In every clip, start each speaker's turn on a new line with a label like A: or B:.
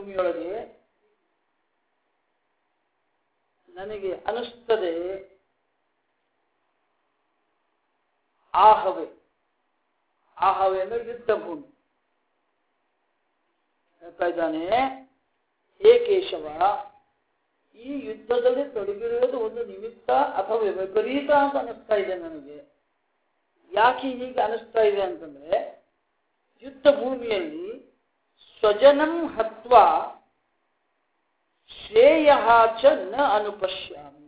A: ಭೂಮಿಯೊಳಗೆ ನನಗೆ ಅನಿಸ್ತದೆ ಆಹವೆ ಅಂದ್ರೆ ಯುದ್ಧ ಭೂಮಿ. ಹೇಳ್ತಾ ಇದ್ದಾನೆ, ಹೇ ಕೇಶವ, ಈ ಯುದ್ಧದಲ್ಲಿ ತೊಡಗಿರುವುದು ಒಂದು ನಿಮಿತ್ತ ಅಥವಾ ವಿಪರೀತ ಅಂತ ಅನಿಸ್ತಾ ಇದೆ ನನಗೆ. ಯಾಕೆ ಹೀಗೆ ಅನಿಸ್ತಾ ಇದೆ ಅಂತಂದ್ರೆ, ಯುದ್ಧ ಭೂಮಿಯಲ್ಲಿ ಸ್ವಜನಂ ಹತ್ವ ಶ್ರೇಯ ಚ ನ ಅನುಪಶ್ಯಾಮಿ.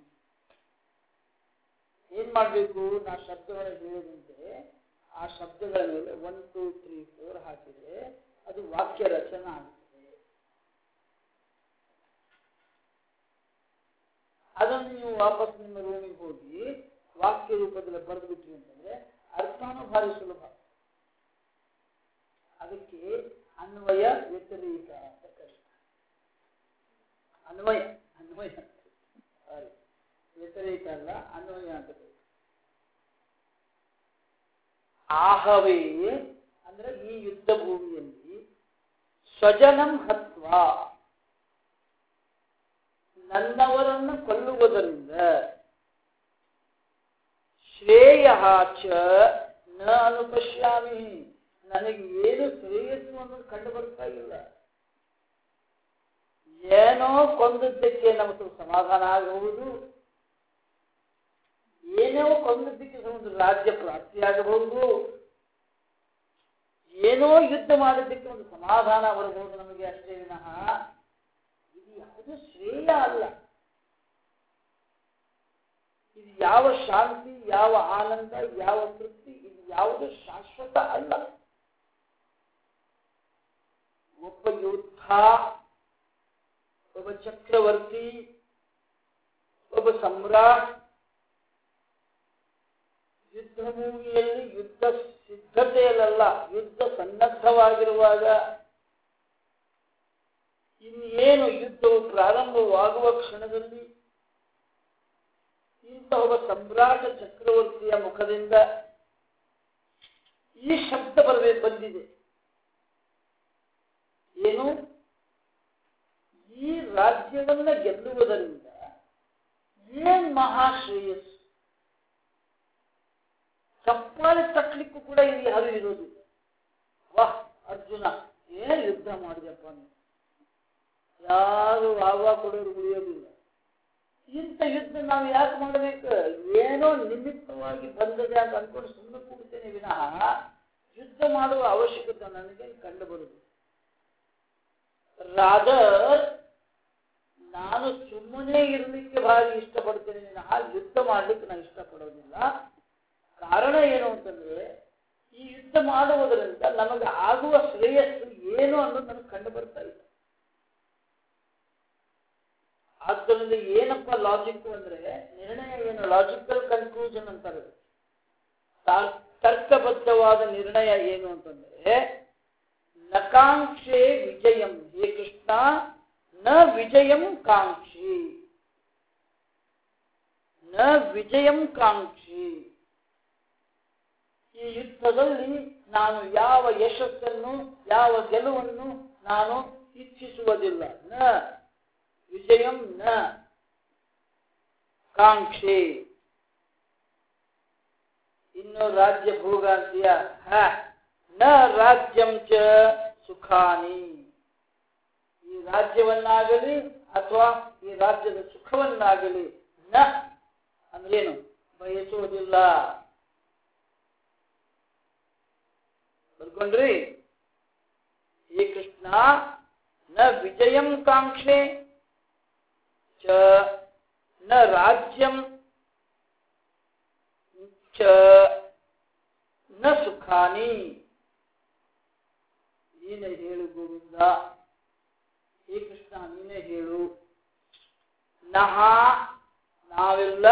A: ಏನ್ ಮಾಡಬೇಕು? ನಾ ಶಬ್ದಗಳ ಹೇಳಿದಂತೆ ಆ ಶಬ್ದಗಳ ಮೇಲೆ 1 2 3 4 ಹಾಕಿದ್ರೆ ಅದು ವಾಕ್ಯ ರಚನೆ ಆಗುತ್ತದೆ. ಅದನ್ನು ನೀವು ವಾಪಸ್ ನಿಮ್ಮ ರೂಮಿಗೆ ಹೋಗಿ ವಾಕ್ಯ ರೂಪದಲ್ಲಿ ಬರೆದು ಬಿಟ್ರಿ ಅಂತಂದ್ರೆ ಅರ್ಥನೂ ಭಾರಿ ಸುಲಭ. ಅದಕ್ಕೆ ಅನ್ವಯ ವ್ಯತಿರೇಕ ಅಂತ ಕರೀತಾರೆ. ಅನ್ವಯ ವ್ಯತಿರೇಕ ಅಲ್ಲ, ಅನ್ವಯ ಅಂತ ಕರೀತಾರೆ. ಆಹವೇ ಅಂದ್ರೆ ಈ ಯುದ್ಧ ಭೂಮಿಯಲ್ಲಿ ಸ್ವಜನಂ ಹತ್ವ, ನನ್ನವರನ್ನು ಕೊಲ್ಲುವುದರಿಂದ ಶ್ರೇಯ ಚ ನ ಅನುಪಶ್ಯಾಮಿ, ನನಗೆ ಏನು ಶ್ರೇಯಸ್ಸು ಅನ್ನೋದು ಕಂಡು ಬರ್ತಾ ಇಲ್ಲ. ಏನೋ ಕೊಂದದ್ದಕ್ಕೆ ನಮಗೆ ಸಮಾಧಾನ ಆಗಬಹುದು, ಏನೋ ಕೊಂದದ್ದಕ್ಕೆ ಒಂದು ರಾಜ್ಯ ಪ್ರಾಪ್ತಿಯಾಗಬಹುದು, ಏನೋ ಯುದ್ಧ ಮಾಡಿದ್ದಕ್ಕೆ ಒಂದು ಸಮಾಧಾನ ಬರಬಹುದು ನಮಗೆ, ಅಷ್ಟೇ ವಿನಃ ಇದು ಯಾವುದು ಶ್ರೇಯ ಅಲ್ಲ. ಇದು ಯಾವ ಶಾಂತಿ, ಯಾವ ಆನಂದ, ಯಾವ ತೃಪ್ತಿ, ಇದು ಯಾವುದು ಶಾಶ್ವತ ಅಲ್ಲ. ಒಬ್ಬ ಯೋಧ, ಒಬ್ಬ ಚಕ್ರವರ್ತಿ, ಒಬ್ಬ ಸಮ್ರಾಟ್ ಯುದ್ಧ ಭೂಮಿಯಲ್ಲಿ ಯುದ್ಧ ಸಿದ್ಧತೆಯಲ್ಲ, ಯುದ್ಧ ಸನ್ನದ್ಧವಾಗಿರುವಾಗ, ಇನ್ನೇನು ಯುದ್ಧವು ಪ್ರಾರಂಭವಾಗುವ ಕ್ಷಣದಲ್ಲಿ ಇಂಥ ಒಬ್ಬ ಸಮ್ರಾಟ ಚಕ್ರವರ್ತಿಯ ಮುಖದಿಂದ ಈ ಶಬ್ದ ಬಂದಿದೆ. ಏನು? ಈ ರಾಜ್ಯವನ್ನ ಗೆಲ್ಲುವುದರಿಂದ ಏನ್ ಮಹಾಶ್ರೇಯಸ್ಸು. ಚಪ್ಪಾಳೆ ತಟ್ಟಲಿಕ್ಕೂ ಕೂಡ ಇಲ್ಲಿ ಯಾರು ಇರೋದಿಲ್ಲ. ವಾಹ್ ಅರ್ಜುನ, ಏನ್ ಯುದ್ಧ ಮಾಡಿದಪ್ಪ ನೀವು, ಯಾರು ವಾವ ಕೊಡೋರು ಉಳಿಯೋದಿಲ್ಲ. ಇಂಥ ಯುದ್ಧ ನಾವು ಯಾಕೆ ಮಾಡಬೇಕು? ಏನೋ ನಿಮಿತ್ತವಾಗಿ ಬಂದದೆ ಅಂತ ಅನ್ಕೊಂಡು ಸುಮ್ಮನೆ ಕೂಡ್ತೇನೆ ವಿನಃ ಯುದ್ಧ ಮಾಡುವ ಅವಶ್ಯಕತೆ ನನಗೆ ಕಂಡು ಬರುವುದು. ರಾದರ್ ನಾನು ಸುಮ್ಮನೆ ಇರಲಿಕ್ಕೆ ಭಾರಿ ಇಷ್ಟಪಡ್ತೇನೆ ವಿನಃ ಯುದ್ಧ ಮಾಡ್ಲಿಕ್ಕೆ ನಾನು ಇಷ್ಟಪಡೋದಿಲ್ಲ. ಕಾರಣ ಏನು ಅಂತಂದ್ರೆ, ಈ ಯುದ್ಧ ಮಾಡುವುದರಿಂದ ನಮಗೆ ಆಗುವ ಶ್ರೇಯಸ್ಸು ಏನು ಅನ್ನೋದು ನನಗೆ ಕಂಡು ಬರ್ತಾ ಇದೆ. ಆದ್ದರಿಂದ ಏನಪ್ಪ ಲಾಜಿಕ್ ಅಂದ್ರೆ, ನಿರ್ಣಯ ಏನು? ಲಾಜಿಕಲ್ ಕನ್ಕ್ಲೂಷನ್ ಅಂತಾರೆ. ತರ್ಕಬದ್ಧವಾದ ನಿರ್ಣಯ ಏನು ಅಂತಂದ್ರೆ, ನಕಾಂಕ್ಷೆ ವಿಜಯಂ, ಹೇ ಕೃಷ್ಣ ನ ವಿಜಯಂ ಕಾಂಕ್ಷಿ, ನ ವಿಜಯಂ ಕಾಂಕ್ಷಿ. ಈ ಯುದ್ಧದಲ್ಲಿ ನಾನು ಯಾವ ಯಶಸ್ಸನ್ನು, ಯಾವ ಗೆಲುವನ್ನು ನಾನು ಇಚ್ಛಿಸುವುದಿಲ್ಲ. ನ ವಿಜಯಂ ನ ಕಾಂಕ್ಷೆ. ಇನ್ನು ರಾಜ್ಯ ಭೋಗ ಅಂತೀಯ, ನ ರಾಜ್ಯಂ ಚ ಸುಖಾನಿ. ಈ ರಾಜ್ಯವನ್ನಾಗಲಿ ಅಥವಾ ಈ ರಾಜ್ಯದ ಸುಖವನ್ನಾಗಲಿ ನ ಅಂದ್ರೇನು? ಬಯಸುವುದಿಲ್ಲ. ಬರ್ಕೊಂಡ್ರಿ? ಹೇ ಕೃಷ್ಣ ನ ವಿಜಯಂ ಕಾಂಕ್ಷೆ ಚ ನ ರಾಜ್ಯಂ ಚ ನ ಸುಖಾನಿ. ನೀನೇ ಹೇಳು ಗೋವಿಂದ, ಹೇ ಕೃಷ್ಣ ನೀನೇ ಹೇಳು. ನಹ ನಾವೆಲ್ಲ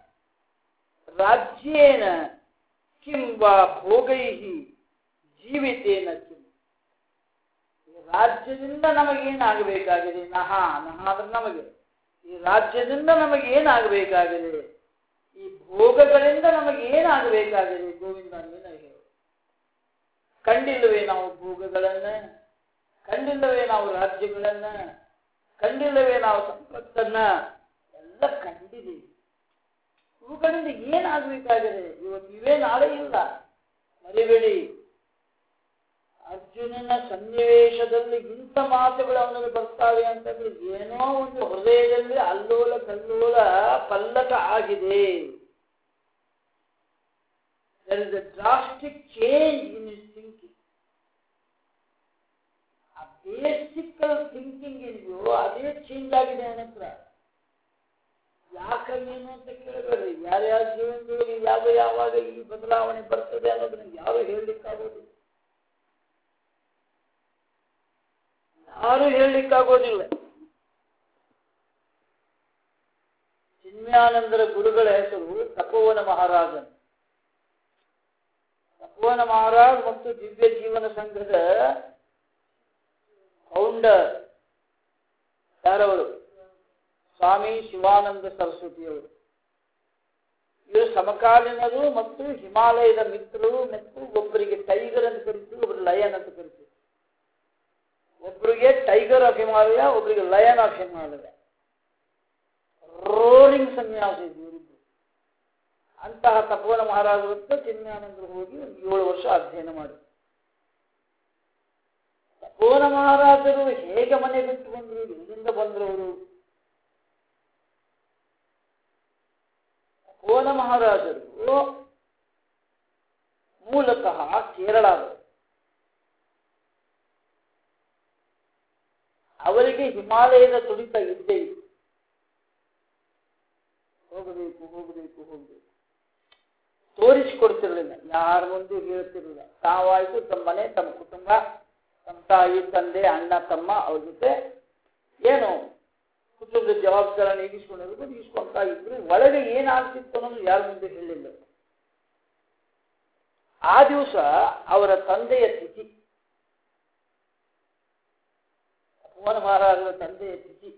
A: ರಾಜ್ಯೇನ ಕಿಂವಾ ಭೋಗೈಹಿ ಜೀವಿತೇನ ಕಿಂ. ರಾಜ್ಯದಿಂದ ನಮಗೇನಾಗಬೇಕಾಗಿದೆ? ನಹ ಅಂದ್ರೆ ನಮಗೆ ಈ ರಾಜ್ಯದಿಂದ ನಮಗೆ ಏನಾಗಬೇಕಾಗಿದೆ? ಈ ಭೋಗಗಳಿಂದ ನಮಗೆ ಏನಾಗಬೇಕಾಗಿದೆ? ಗೋವಿಂದ ನೀನು ಹೇಳು. ಕಂಡಿಲ್ಲವೇ ನಾವು ಭೋಗಗಳನ್ನ? ಕಂಡಿಲ್ಲವೇ ನಾವು ರಾಜ್ಯಗಳನ್ನ, ಕಂಡಿಲ್ಲವೇ ನಾವು ಸಂಪತ್ತನ್ನ, ಎಲ್ಲ ಕಂಡಿದ್ದೀವಿ. ಇವುಗಳಿಂದ ಏನಾಗಬೇಕಾಗಿದೆ? ಇವತ್ತು ಇವೇ ನಾಳೆ ಇಲ್ಲ, ಮರಿಬೇಡಿ. ಅರ್ಜುನನ ಸನ್ನಿವೇಶದಲ್ಲಿ ಇಂಥ ಮಾತುಗಳು ಅವನಿಗೆ ಬರ್ತಾವೆ ಅಂತಂದ್ರೆ ಏನೋ ಒಂದು ಹೃದಯದಲ್ಲಿ ಅಲ್ಲೋಲ ಕಲ್ಲೋಲ ಪಲ್ಲಟ ಆಗಿದೆ. There is a drastic change in his thinking. ಆ ಬೇಸಿಕಲ್ ಥಿಂಕಿಂಗ್ ಇದೆಯೋ ಅದೇ ಚೇಂಜ್ ಆಗಿದೆ ಅವನ ಹತ್ರ. ಯಾಕೇನು ಅಂತ ಕೇಳಬೇಡ್ರಿ. ಯಾರ್ಯಾರ ಜೀವನದಲ್ಲಿ ಯಾವಾಗ ಈ ಬದಲಾವಣೆ ಬರ್ತದೆ ಅನ್ನೋದನ್ನ ಯಾರು ಹೇಳಲಿಕ್ಕಾಗೋದಿಲ್ಲ, ಯಾರು ಹೇಳಲಿಕ್ಕಾಗೋದಿಲ್ಲ. ಚಿನ್ಮಯಾನಂದರ ಗುರುಗಳ ಹೆಸರು ತಪೋವನ ಮಹಾರಾಜನ್. ತಪೋವನ ಮಹಾರಾಜ್ ಮತ್ತು ದಿವ್ಯ ಜೀವನ ಸಂಘದ ಫೌಂಡರ್ ಯಾರವರು? ಸ್ವಾಮಿ ಶಿವಾನಂದ ಸರಸ್ವತಿಯವರು. ಇವರು ಸಮಕಾಲೀನರು ಮತ್ತು ಹಿಮಾಲಯದ ಮಿತ್ರರು. ಮತ್ತು ಒಬ್ಬರಿಗೆ ಟೈಗರ್ ಅಂತ ಕರಿತೀವಿ, ಒಬ್ಬರು ಲಯನ್ ಅಂತ ಕರಿತೀವಿ. ಒಬ್ಬರಿಗೆ ಟೈಗರ್ ಆಫ್ ಹಿಮಾಲಯ, ಒಬ್ಬರಿಗೆ ಲಯನ್ ಆಫ್ ಹಿಮಾಲಯ. ರೋರಿಂಗ್ ಸನ್ಯಾಸ ಇವರಿಬ್ಬರು. ಅಂತಹ ತಪೋವನ ಮಹಾರಾಜರು ಚಿನ್ಮಯಾನಂದರು ಹೋಗಿ 7 ವರ್ಷ ಅಧ್ಯಯನ ಮಾಡಿ. ತಪೋವನ ಮಹಾರಾಜರು ಹೇಗೆ ಮನೆ ಬಿಟ್ಟು ಬಂದರು? ಎಲ್ಲಿಂದ ಬಂದರು ಅವರು? ತಪೋವನ ಮಹಾರಾಜರು ಮೂಲತಃ ಕೇರಳದವರು. ಅವರಿಗೆ ಹಿಮಾಲಯದ ತುಡಿತ ಇದ್ದೇ ಇತ್ತು. ಹೋಗಬೇಕು ಹೋಗಬೇಕು ಹೋಗಬೇಕು ತೋರಿಸಿಕೊಡ್ತಿರ್ಲಿಲ್ಲ, ಯಾರ ಮುಂದೆ ಹೇಳ್ತಿರ್ಲಿಲ್ಲ. ತಾವಾಯ್ತು ತಮ್ಮ ಮನೆ, ತಮ್ಮ ಕುಟುಂಬ, ತಮ್ಮ ತಾಯಿ ತಂದೆ ಅಣ್ಣ ತಮ್ಮ ಅವ್ರ ಜೊತೆ ಏನು ಕುಟುಂಬದ ಜವಾಬ್ದಾರಿ ಈಗಿಸ್ಕೊಂತ ಇದ್ರು. ಒಳಗೆ ಏನಾಗ್ತಿತ್ತು ಅನ್ನೋದು ಯಾರ ಮುಂದೆ ಹೇಳಿಲ್ಲ. ಆ ದಿವಸ ಅವರ ತಂದೆಯ ತಿಥಿ, ತಪೋವನ ಮಹಾರಾಜರ ತಂದೆಯ ತಿಥಿ.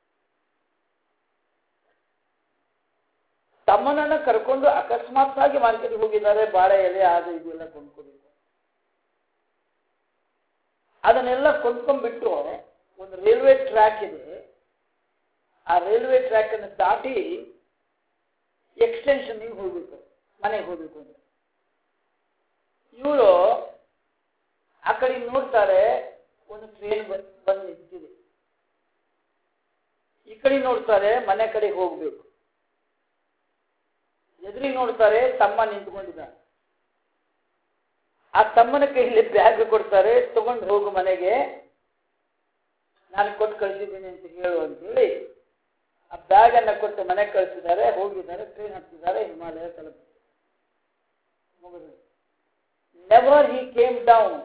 A: ತಮ್ಮನನ್ನ ಕರ್ಕೊಂಡು ಅಕಸ್ಮಾತ್ ಆಗಿ ಮಾರ್ಕೆಟ್ಗೆ ಹೋಗಿದ್ದಾರೆ. ಬಾಳೆ ಎಲೆ ಅದು ಇದೆಲ್ಲ ಕೊಂಡ್ಕೋಬೇಕು. ಅದನ್ನೆಲ್ಲ ಕೊಂಡ್ಕೊಂಡ್ಬಿಟ್ಟು ಒಂದು ರೈಲ್ವೆ ಟ್ರ್ಯಾಕ್ ಇದೆ. ಆ ರೈಲ್ವೆ ಟ್ರ್ಯಾಕ್ ಅನ್ನು ದಾಟಿ ಎಕ್ಸ್ಟೆನ್ಷನ್ ಹೋಗ್ಬೇಕು, ಮನೆಗೆ ಹೋಗ್ಬೇಕು ಅಂದ್ರೆ ಇವರು ಆ ಕಡೆ ನೋಡ್ತಾರೆ, ಒಂದು ಟ್ರೈನ್ ಬಂದು ನಿಂತಿದೆ. ಈ ಕಡೆ ನೋಡ್ತಾರೆ, ಮನೆ ಕಡೆ ಹೋಗ್ಬೇಕು. ಎದುರಿಗೆ ನೋಡ್ತಾರೆ, ತಮ್ಮ ನಿಂತ್ಕೊಂಡಿದ್ದಾನೆ. ಆ ತಮ್ಮನ ಕೈಯಲ್ಲಿ ಬ್ಯಾಗ್ ಕೊಡ್ತಾರೆ, ತಗೊಂಡು ಹೋಗು ಮನೆಗೆ, ನಾನು ಕೊಟ್ಟು ಕಳಿಸಿದ್ದೀನಿ ಅಂತ ಹೇಳು ಅಂತೇಳಿ ಆ ಬ್ಯಾಗ್ ಅನ್ನ ಕೊಟ್ಟು ಮನೆಗೆ ಕಳಿಸಿದ್ದಾರೆ. ಹೋಗಿದ್ದಾರೆ, ಟ್ರೈನ್ ಹತ್ತಿದ್ದಾರೆ, ಹಿಮಾಲಯ ತಲುಪಿದ್ದಾರೆ. Never he came down,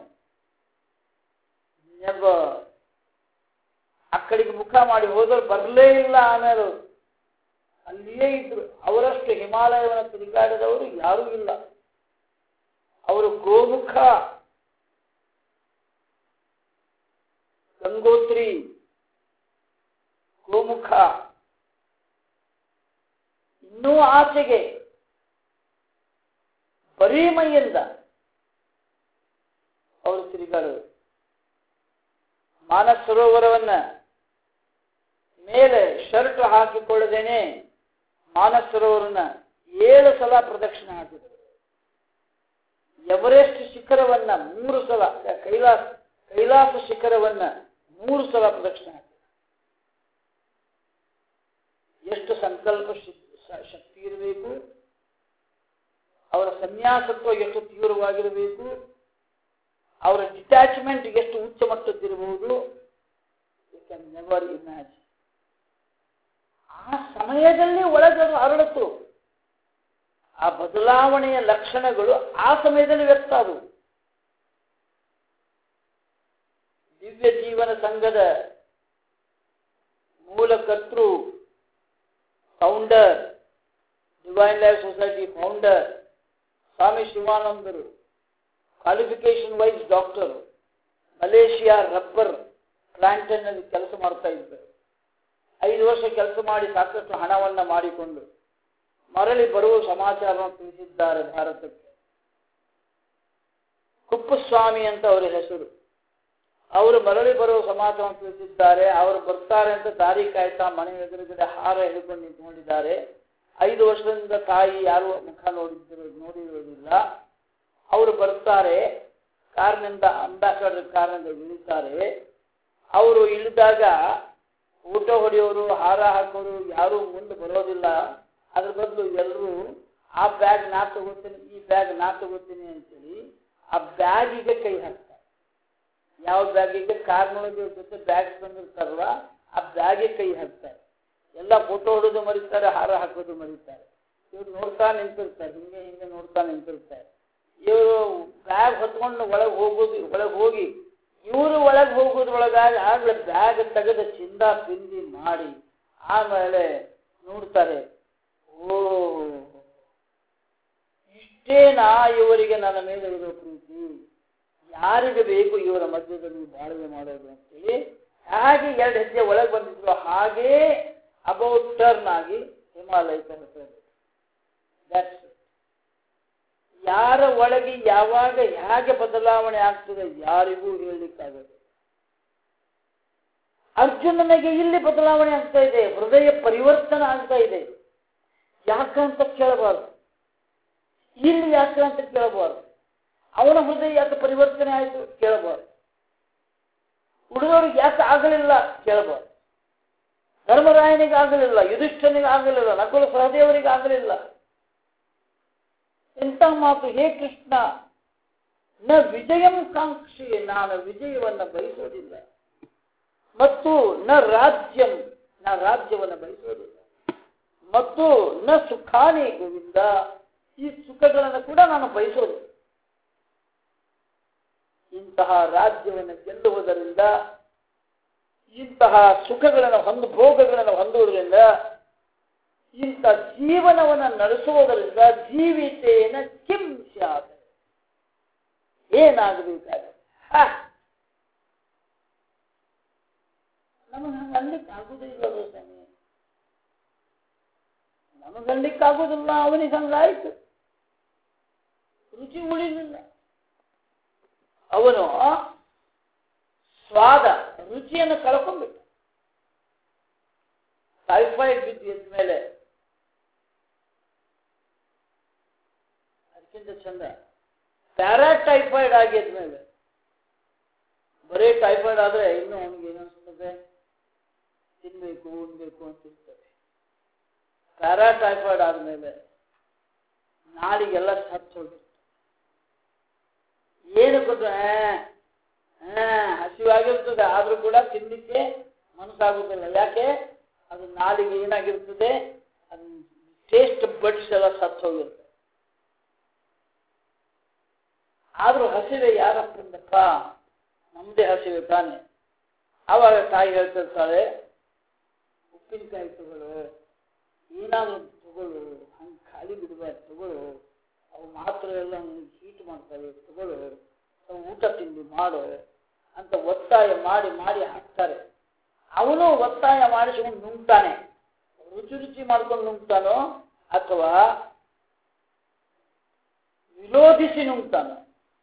A: never. ಆ ಕಡೆಗೆ ಮುಖ ಮಾಡಿ ಹೋದವ್ರು ಬರಲೇ ಇಲ್ಲ. ಆಮೇಲೆ ಅಲ್ಲಿಯೇ ಇದ್ರು. ಅವರಷ್ಟು ಹಿಮಾಲಯವನ್ನು ತಿರುಗಾಡಿದವರು ಯಾರೂ ಇಲ್ಲ. ಅವರು ಗೋಮುಖ, ಗಂಗೋತ್ರಿ, ಗೋಮುಖ, ಇನ್ನೂ ಆಚೆಗೆ ಬರೀ ಮೈಯಿಂದ ಅವರು ತಿರುಗಾಡೋರು. ಮಾನಸ ಸರೋವರವನ್ನ ಮೇಲೆ ಶರ್ಟ್ ಹಾಕಿಕೊಳ್ಳದೇನೆ ಮಾನಸ ಸರೋವರನ್ನ 7 ಸಲ ಪ್ರದಕ್ಷಿಣೆ ಹಾಕಿದರು. ಎವರೆಸ್ಟ್ ಶಿಖರವನ್ನ 3 ಸಲ, ಕೈಲಾಸ ಶಿಖರವನ್ನ 3 ಸಲ ಪ್ರದಕ್ಷಿಣೆ ಹಾಕಿದರು. ಎಷ್ಟು ಸಂಕಲ್ಪ ಶಕ್ತಿ ಇರಬೇಕು, ಅವರ ಸನ್ಯಾಸತ್ವ ಎಷ್ಟು ತೀವ್ರವಾಗಿರಬೇಕು, ಅವರ ಡಿಟ್ಯಾಚ್ಮೆಂಟ್ ಎಷ್ಟು ಉಚ್ಚ ಮಟ್ಟದ್ದಿರಬಹುದು. You can never imagine. ಆ ಸಮಯದಲ್ಲಿ ಒಳಗದು ಹರಡಿತು. ಆ ಬದಲಾವಣೆಯ ಲಕ್ಷಣಗಳು ಆ ಸಮಯದಲ್ಲಿ ವ್ಯಕ್ತ ಆದವು. ದಿವ್ಯ ಜೀವನ ಸಂಘದ ಮೂಲಕರ್ತೃ, founder, divine life society founder Swami ಶಿವಾನಂದರು, qualification wise doctor, Malaysia rubber plantation ನಲ್ಲಿ ಕೆಲಸ ಮಾಡ್ತಾ ಇದ್ದರು. 5 ವರ್ಷ ಕೆಲಸ ಮಾಡಿ ಸಾಕಷ್ಟು ಹಣವನ್ನ ಮಾಡಿಕೊಂಡು ಮರಳಿ ಬರುವ ಸಮಾಚಾರವನ್ನು ತಿಳಿಸಿದ್ದಾರೆ ಭಾರತಕ್ಕೆ. ಕುಪ್ಪಸ್ವಾಮಿ ಅಂತ ಅವರ ಹೆಸರು. ಅವರು ಮರಳಿ ಬರುವ ಸಮಾಧಾನ ತಿಳಿಸಿದ್ದಾರೆ. ಅವರು ಬರ್ತಾರೆ ಅಂತ ದಾರಿ ಕಾಯ್ತಾ ಮನೆ ಎದುರುಗಡೆ ಹಾರ ಹಿಡ್ಕೊಂಡು ನಿಂತ್ಕೊಂಡಿದ್ದಾರೆ. 5 ವರ್ಷದಿಂದ ತಾಯಿ ಯಾರು ಮುಖ ನೋಡಿರೋದಿಲ್ಲ. ಅವರು ಬರ್ತಾರೆ, ಕಾರ್ನಿಂದ ಅಂಬಾಸಡರ್ ಕಾರ್ನಿಂದ ಇಳಿತಾರೆ. ಅವರು ಇಳಿದಾಗ ಊಟ ಹೊಡೆಯೋರು ಹಾರ ಹಾಕೋರು ಯಾರು ಮುಂದೆ ಬರೋದಿಲ್ಲ. ಅದ್ರ ಬದಲು ಎಲ್ಲರೂ ಆ ಬ್ಯಾಗ್ ನಾ ತಗೋತೀನಿ, ಈ ಬ್ಯಾಗ್ ನಾ ತಗೋತೀನಿ ಅಂತೇಳಿ ಆ ಬ್ಯಾಗಿಗೆ ಕೈ ಹಾಕ್ತಾರೆ. ಯಾವ ಬ್ಯಾಗಿಗೆ ಕಾರ್ನೊಳಗೆ ಜೊತೆ ಬ್ಯಾಗ್ ತಂದಿರ್ತಾರಲ್ಲ ಆ ಬ್ಯಾಗಿಗೆ ಕೈ ಹಾಕ್ತಾರೆ. ಎಲ್ಲ ಫೋಟೋ ಹೊಡೋದು ಮರೀತಾರೆ, ಹಾರ ಹಾಕೋದು ಮರೀತಾರೆ. ಇವ್ರು ನೋಡ್ತಾ ನಿಂತಿರ್ತಾರೆ, ಹಿಂಗೆ ನೋಡ್ತಾ ನಿಂತಿರ್ತಾರೆ. ಇವರು ಬ್ಯಾಗ್ ಹೊತ್ಕೊಂಡು ಒಳಗೆ ಹೋಗಿ ಇವರು ಒಳಗೆ ಹೋಗೋದ್ರೊಳಗಾಗಿ ಆಗ್ಲೇ ಬ್ಯಾಗ್ ತೆಗೆದು ಚಿಂದ ಪಿಂದಿ ಮಾಡಿ ಆಮೇಲೆ ನೋಡ್ತಾರೆ, ಓ ಇಷ್ಟೇನಾ ಇವರಿಗೆ ನನ್ನ ಮೇಲೆ ಇರೋ ಪ್ರೀತಿ, ಯಾರಿಗೆ ಬೇಕು ಇವರ ಮಧ್ಯದಲ್ಲಿ ಬಾಳ್ವೆ ಮಾಡೋದು ಅಂತೇಳಿ ಹಾಗೆ 2 ಹೆಜ್ಜೆ ಒಳಗೆ ಬಂದಿದ್ರು. ಹಾಗೇ ಅಬೌಟ್ ಟರ್ನ್ ಆಗಿ ಹಿಮಾಲಯ ತಲುಪಬೇಕು. ಯಾರ ಒಳಗೆ ಯಾವಾಗ ಹೇಗೆ ಬದಲಾವಣೆ ಆಗ್ತದೆ ಯಾರಿಗೂ ಹೇಳಲಿಕ್ಕಾಗದು. ಅರ್ಜುನನಿಗೆ ಇಲ್ಲಿ ಬದಲಾವಣೆ ಆಗ್ತಾ ಇದೆ, ಹೃದಯ ಪರಿವರ್ತನೆ ಆಗ್ತಾ ಇದೆ. ಯಾಕಂತ ಕೇಳಬಾರ್ದು, ಇಲ್ಲಿ ಯಾಕೆ ಅಂತ ಕೇಳಬಾರ್ದು. ಅವನ ಹೃದಯ ಯಾಕೆ ಪರಿವರ್ತನೆ ಆಯಿತು ಕೇಳಬಾರ್ದು. ಉಳಿದವ್ರಿಗೆ ಯಾಕೆ ಆಗಲಿಲ್ಲ ಕೇಳಬಾರ್ದು. ಧರ್ಮರಾಯನಿಗೆ ಆಗಲಿಲ್ಲ, ಯುಧಿಷ್ಠನಿಗೆ ಆಗಲಿಲ್ಲ, ನಕುಲ ಸಹದೇವರಿಗೆ ಆಗಲಿಲ್ಲ. ಎಂಥ ಮಾತು! ಹೇ ಕೃಷ್ಣ, ನ ವಿಜಯಂ ಕಾಂಕ್ಷಿ, ನಾನು ವಿಜಯವನ್ನು ಬಯಸೋದಿಲ್ಲ, ಮತ್ತು ನ ರಾಜ್ಯವನ್ನು ಬಯಸೋದಿಲ್ಲ, ಮತ್ತು ನ ಸುಖಾನಿ ಗೋವಿಂದ, ಈ ಸುಖಗಳನ್ನು ಕೂಡ ನಾನು ಬಯಸೋದಿಲ್ಲ. ಇಂತಹ ರಾಜ್ಯವನ್ನು ಗೆಲ್ಲುವುದರಿಂದ, ಇಂತಹ ಸುಖಗಳನ್ನು ಭೋಗಗಳನ್ನು ಹೊಂದುವುದರಿಂದ, ಇಂಥ ಜೀವನವನ್ನು ನಡೆಸುವುದರಿಂದ ಜೀವಿತೇನ ಕಿಂ ಸ್ಯಾತ್, ಏನಾಗಬೇಕಾದ್ರೆ ನಮಗೆ ಹಂಗೆ ಅನ್ಲಿಕ್ಕಾಗುವುದಿಲ್ಲ. ನಮಗನ್ಲಿಕ್ಕಾಗುವುದಿಲ್ಲ, ಅವನಿಗೆ ಹಂಗಾಯ್ತು, ರುಚಿ ಉಳಿಲಿಲ್ಲ. ಅವನು ಸ್ವಾದ ರುಚಿಯನ್ನು ಕಳ್ಕೊಂಡ್ಬಿಟ್ಟ. ಟೈಫಾಯ್ಡ್ ಬಿದ್ದ ಮೇಲೆ ಅದಕ್ಕಿಂತ ಚಂದ ಪ್ಯಾರಾಟೈಫಾಯ್ಡ್ ಆಗಿದ್ಮೇಲೆ, ಬರೀ ಟೈಫಾಯ್ಡ್ ಆದ್ರೆ ಇನ್ನು ಅವನಿಗೆ ಏನಿಸ್ತದೆ, ತಿನ್ಬೇಕು ಉಣ್ಬೇಕು ಅಂತಿರ್ತದೆ. ಪ್ಯಾರಾಟೈಫಾಯ್ಡ್ ಆದ್ಮೇಲೆ ನಾಳಿಗೆಲ್ಲ ಸತ್ತು ಹೋಗಿರ್ತದೆ. ಏನು ಕೊಟ್ಟರೆ ಹಸಿವಾಗಿರ್ತದೆ, ಆದ್ರೂ ಕೂಡ ತಿನ್ಲಿಕ್ಕೆ ಮನಸ್ಸಾಗುದಿಲ್ಲ. ಯಾಕೆ? ಅದು ನಾಲಿಗೆ ಏನಾಗಿರ್ತದೆ, ಅದು ಟೇಸ್ಟ್ ಬಡ್ಸ್ ಎಲ್ಲ ಸತ್ತು ಹೋಗಿರ್ತದೆ. ಆದ್ರೂ ಹಸಿವೆ ಯಾರಪ್ಪಂದಪ್ಪ, ನಮ್ದೇ ಹಸಿವೆ ತಾನೆ. ಆವಾಗ ತಾಯಿ ಹೇಳ್ತಿರ್ತಾಳೆ, ಉಪ್ಪಿನಕಾಯಿ ತಗೊಳ್ಳು, ಏನಾದ್ರು ತಗೊಳ್ಳು, ಹಂಗೆ ಖಾಲಿ ಬಿಡಬಾರ್ದು, ತಗೊಳ್ಳು, ಅವು ಮಾತ್ರ ಎಲ್ಲ ಹೀಟ್ ಮಾಡ್ತವೆ, ತಗೊಳ್ಳು, ಅವು ಊಟ ತಿಂಡಿ ಮಾಡು ಅಂತ ಒತ್ತಾಯ ಮಾಡಿ ಹಾಕ್ತಾರೆ. ಅವನು ಒತ್ತಾಯ ಮಾಡಿಸಿಕೊಂಡು ನುಂಗ್ತಾನೆ. ರುಚಿ ಮಾಡ್ಕೊಂಡು ನುಂಗ್ತಾನೋ ಅಥವಾ ವಿರೋಧಿಸಿ ನುಂಗ್ತಾನೋ?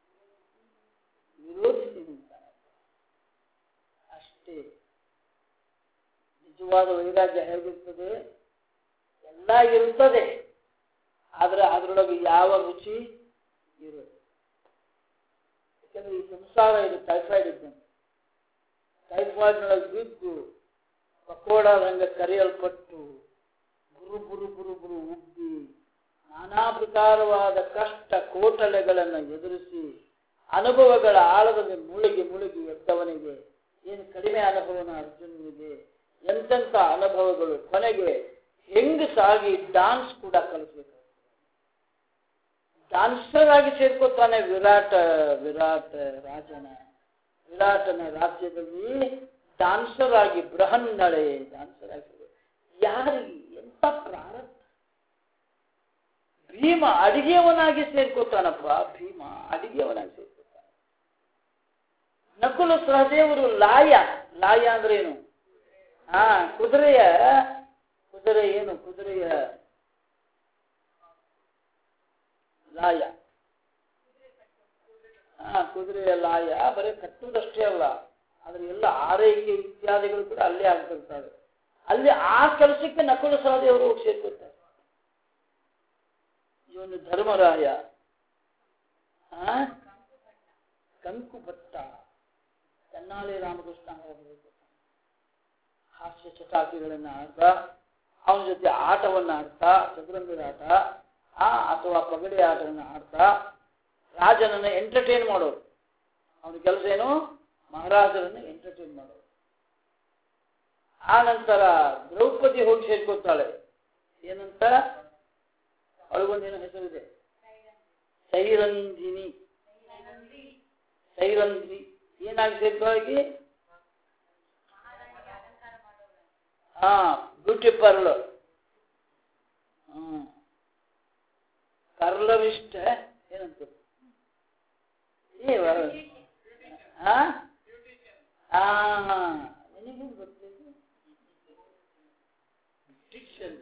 A: ವಿರೋಧಿಸಿ ನುಂಗ್ತಾನೆ. ಅಷ್ಟೇ. ನಿಜವಾದ ವೈರಾಗ್ಯ ಹೇಗಿರ್ತದೆ? ಎಲ್ಲ ಇರುತ್ತದೆ, ಆದ್ರೆ ಅದರೊಳಗೆ ಯಾವ ರುಚಿ ಇರೋದು. ಯಾಕಂದ್ರೆ ಈ ಸಂಸಾರ ಇದು ಟೈಫಾಯ್ಡ್ ಇದ್ದಂತೆ. ಟೈಫಾಯ್ಡ್ನೊಳಗೆ ಬಿದ್ದು ಪಕೋಡ ರಂಗ ಕರೆಯಲ್ಪಟ್ಟು ಬುರು ಬುರು ಬುರು ಬುರು ಉಬ್ಬಿ ನಾನಾ ಪ್ರಕಾರವಾದ ಕಷ್ಟ ಕೋಟಲೆಗಳನ್ನು ಎದುರಿಸಿ ಅನುಭವಗಳ ಆಳದಲ್ಲಿ ಮುಳುಗಿ ಎದ್ದವನಿಗೆ ಏನು ಕಡಿಮೆ ಅನುಭವನ ಅರ್ಜುನನಿಗೆ ಎಂತೆಂಥ ಅನುಭವಗಳು. ಕೊನೆಗೆ ಹೆಂಗಸಾಗಿ ಡಾನ್ಸ್ ಕೂಡ ಕಲಿಸ್ಬೇಕು. ಡಾನ್ಸರ್ ಆಗಿ ಸೇರ್ಕೋತಾನೆ. ವಿರಾಟನ ರಾಜ್ಯದಲ್ಲಿ ಡಾನ್ಸರ್ ಆಗಿ ಬೃಹನ್ನಳೆ ಡಾನ್ಸರ್ ಆಗಿ. ಯಾರಿಗೆ ಎಂತ ಪ್ರಾರಬ್ಧ! ಭೀಮ ಅಡಿಗೆಯವನಾಗಿ ಸೇರ್ಕೋತಾನಪ್ಪ. ಭೀಮ ಅಡಿಗೆಯವನಾಗಿ ಸೇರ್ಕೋತಾನೆ. ನಕುಲ ಸಹದೇವರು ಲಾಯ ಅಂದ್ರೆ ಏನು? ಕುದುರೆಯ ಲಾಯ. ಕುದುರೆಯ ಲಾಯ ಬರೀ ಕಟ್ಟುವುದಷ್ಟೇ ಅಲ್ಲ, ಆದ್ರೆ ಎಲ್ಲ ಆರೈಕೆ ಇತ್ಯಾದಿಗಳು ಕೂಡ ಅಲ್ಲೇ ಆಗ್ತಿರ್ತಾರೆ. ಅಲ್ಲಿ ಆ ಕೆಲಸಕ್ಕೆ ನಕುಲ ಸಹದೇವರು ಹೋಗಿ ಸೇರ್ಕೊಳ್ತಾರೆ. ಇವನು ಧರ್ಮರಾಯ ಕಂಕುಪಟ್ಟ ಚನ್ನಾಲಿ ರಾಮಕೃಷ್ಣ ಹಾಸ್ಯ ಚಟಾಕಿಗಳನ್ನ ಆಡ್ತಾ, ಅವನ ಜೊತೆ ಆಟವನ್ನ ಆಡ್ತಾ, ಚದುರಂಗದ ಆಟ ಅಥವಾ ಪಗಡೆ ಆಟವನ್ನು ಆಡ್ತಾ ರಾಜನನ್ನ ಎಂಟರ್ಟೈನ್ ಮಾಡೋರು. ಅವನ ಕೆಲಸ ಏನು? ಮಹಾರಾಜರನ್ನು ಎಂಟರ್ಟೈನ್ ಮಾಡೋರು. ಆ ನಂತರ ದ್ರೌಪದಿ ಹೋಗಿ ಸೇರ್ಕೊತಾಳೆ. ಏನಂತ? ಅವಳಿಗೊಂದೇನೋ ಹೆಸರಿದೆ, ಸೈರಂಜಿನಿ. ಸೈರಂಧ್ರಿ ಏನಾಗಿ ಸೇರ್ಕೊಳ್ಳಿ? Beauty parlour. ಕರ್ಲವಿಷ್ಟ ಏನಂತ? ನಿನಗೂ ಗೊತ್ತಿದೆ. ಬ್ಯೂಟಿಷಿಯನ್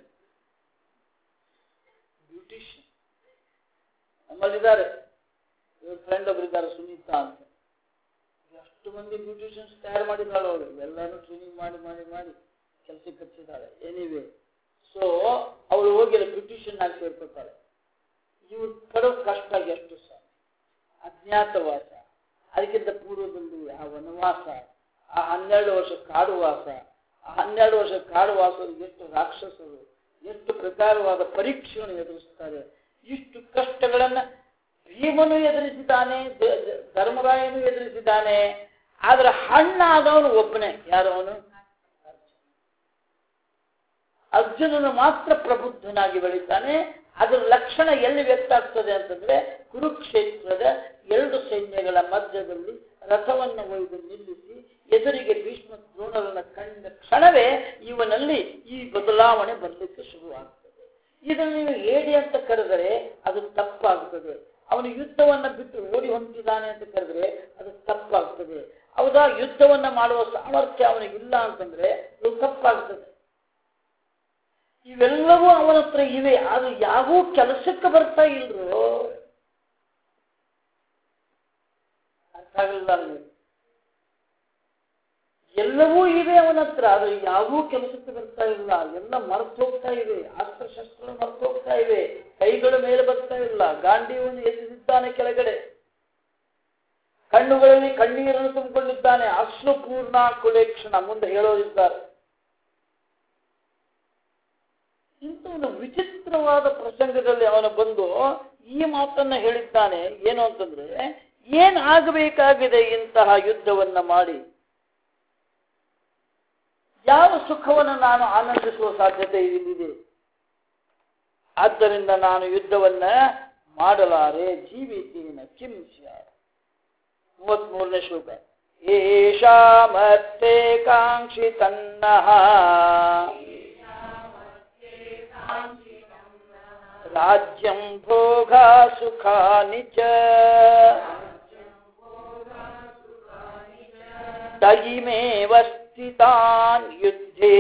A: ನಮ್ಮಲ್ಲಿದ್ದಾರೆ. ಇವ್ರ ಫ್ರೆಂಡ್ ಒಬ್ಬರಿದ್ದಾರೆ, ಸುನೀತಾ ಅಂತ. ಎಷ್ಟು ಮಂದಿ ಬ್ಯೂಟಿಷಿಯನ್ಸ್ ತಯಾರು ಮಾಡಿದ್ದಾಳೆ ಅವಳು. ಎಲ್ಲಾನು ಟ್ರೈನಿಂಗ್ ಮಾಡಿ ಮಾಡಿ ಮಾಡಿ ಕೆಲಸಕ್ಕೆ ಹಚ್ಚಿದ್ದಾಳೆ. ಎನಿವೆ, ಸೊ ಅವಳು ಹೋಗಿ ಬ್ಯೂಟಿಷಿಯನ್ ಆಗಿ ಸೇರ್ಕೊತಾಳೆ. ಇವ್ರು ಪಡೋ ಕಷ್ಟ ಎಷ್ಟು ಸಹ ಅಜ್ಞಾತವಾಸ, ಅದಕ್ಕಿಂತ ಪೂರ್ವದಲ್ಲಿ ಆ ವನವಾಸ, ಆ 12 ವರ್ಷ ಕಾಡುವಾಸ, ಆ 12 ವರ್ಷ ಕಾಡುವಾಸದಲ್ಲಿ ಎಷ್ಟು ರಾಕ್ಷಸರು, ಎಷ್ಟು ಪ್ರಕಾರವಾದ ಪರೀಕ್ಷೆಗಳನ್ನು ಎದುರಿಸ್ತಾರೆ. ಇಷ್ಟು ಕಷ್ಟಗಳನ್ನ ಭೀಮನು ಎದುರಿಸಿದ್ದಾನೆ, ಧರ್ಮರಾಯನು ಎದುರಿಸಿದ್ದಾನೆ. ಆದ್ರೆ ಹಣ್ಣಾದವನು ಒಬ್ಬನೇ. ಯಾರವನು? ಅರ್ಜುನನು ಮಾತ್ರ ಪ್ರಬುದ್ಧನಾಗಿ ಬೆಳೀತಾನೆ. ಅದರ ಲಕ್ಷಣ ಎಲ್ಲಿ ವ್ಯಕ್ತ ಆಗ್ತದೆ ಅಂತಂದ್ರೆ, ಕುರುಕ್ಷೇತ್ರದ 2 ಸೈನ್ಯಗಳ ಮಧ್ಯದಲ್ಲಿ ರಥವನ್ನು ಒಯ್ದು ನಿಲ್ಲಿಸಿ ಎದುರಿಗೆ ಭೀಷ್ಮ ದ್ರೋಣರನ್ನ ಕಂಡ ಕ್ಷಣವೇ ಇವನಲ್ಲಿ ಈ ಬದಲಾವಣೆ ಬರಲಿಕ್ಕೆ ಶುರುವಾಗ್ತದೆ. ಇದನ್ನು ನೀವು ಹೇಳಿ ಅಂತ ಕರೆದರೆ ಅದು ತಪ್ಪಾಗ್ತದೆ. ಅವನು ಯುದ್ಧವನ್ನ ಬಿಟ್ಟು ಓಡಿ ಹೊಂಟಿದ್ದಾನೆ ಅಂತ ಕರೆದ್ರೆ ಅದು ತಪ್ಪಾಗ್ತದೆ. ಹೌದಾ, ಯುದ್ಧವನ್ನ ಮಾಡುವ ಸಾಮರ್ಥ್ಯ ಅವನಿಗಿಲ್ಲ ಅಂತಂದ್ರೆ ಇದು ತಪ್ಪಾಗ್ತದೆ. ಇವೆಲ್ಲವೂ ಅವನ ಹತ್ರ ಇವೆ, ಅದು ಯಾವೂ ಕೆಲಸಕ್ಕೆ ಬರ್ತಾ ಇಲ್ರೋ. ಅರ್ಥ ಆಗಲಿಲ್ಲ ಅಲ್ಲಿ. ಎಲ್ಲವೂ ಇವೆ ಅವನ ಹತ್ರ, ಅದು ಯಾವೂ ಕೆಲಸಕ್ಕೆ ಬರ್ತಾ ಇಲ್ಲ. ಎಲ್ಲ ಮರೆತು ಹೋಗ್ತಾ ಇವೆ. ಅಸ್ತ್ರಶಸ್ತ್ರ ಮರೆತು ಹೋಗ್ತಾ ಇವೆ. ಕೈಗಳ ಮೇಲೆ ಬರ್ತಾ ಇಲ್ಲ. ಗಾಂಡೀವನ್ನು ಎಸೆದಿದ್ದಾನೆ ಕೆಳಗಡೆ. ಕಣ್ಣುಗಳಲ್ಲಿ ಕಣ್ಣೀರನ್ನು ತುಂಬಿಕೊಂಡಿದ್ದಾನೆ. ಅಶ್ರುಪೂರ್ಣ ಕುಲೇಕ್ಷಣ ಮುಂದೆ ಹೇಳೋದಿದ್ದಾರೆ. ಇಂಥ ಒಂದು ವಿಚಿತ್ರವಾದ ಪ್ರಸಂಗದಲ್ಲಿ ಅವನು ಬಂದು ಈ ಮಾತನ್ನ ಹೇಳಿದ್ದಾನೆ. ಏನು ಅಂತಂದ್ರೆ, ಏನಾಗಬೇಕಾಗಿದೆ ಇಂತಹ ಯುದ್ಧವನ್ನ ಮಾಡಿ? ಯಾವ ಸುಖವನ್ನು ನಾನು ಆನಂದಿಸುವ ಸಾಧ್ಯತೆ ಇಲ್ಲಿದೆ? ಆದ್ದರಿಂದ ನಾನು ಯುದ್ಧವನ್ನ ಮಾಡಲಾರೆ. ಜೀವಿತೀನ ಕಿಂಸ್ಯ. 33ನೇ ಶ್ಲೋಕ. ಏಷಾಮರ್ಥೇ ಕಾಂಕ್ಷಿತನ್ನಃ ರಾಜ್ಯಂ ಭೋಗ ಸುಖಾನಿ ಚ ತಯಿಮೇವ ಸ್ಥಿತಾನ್ ಯುದ್ಧೇ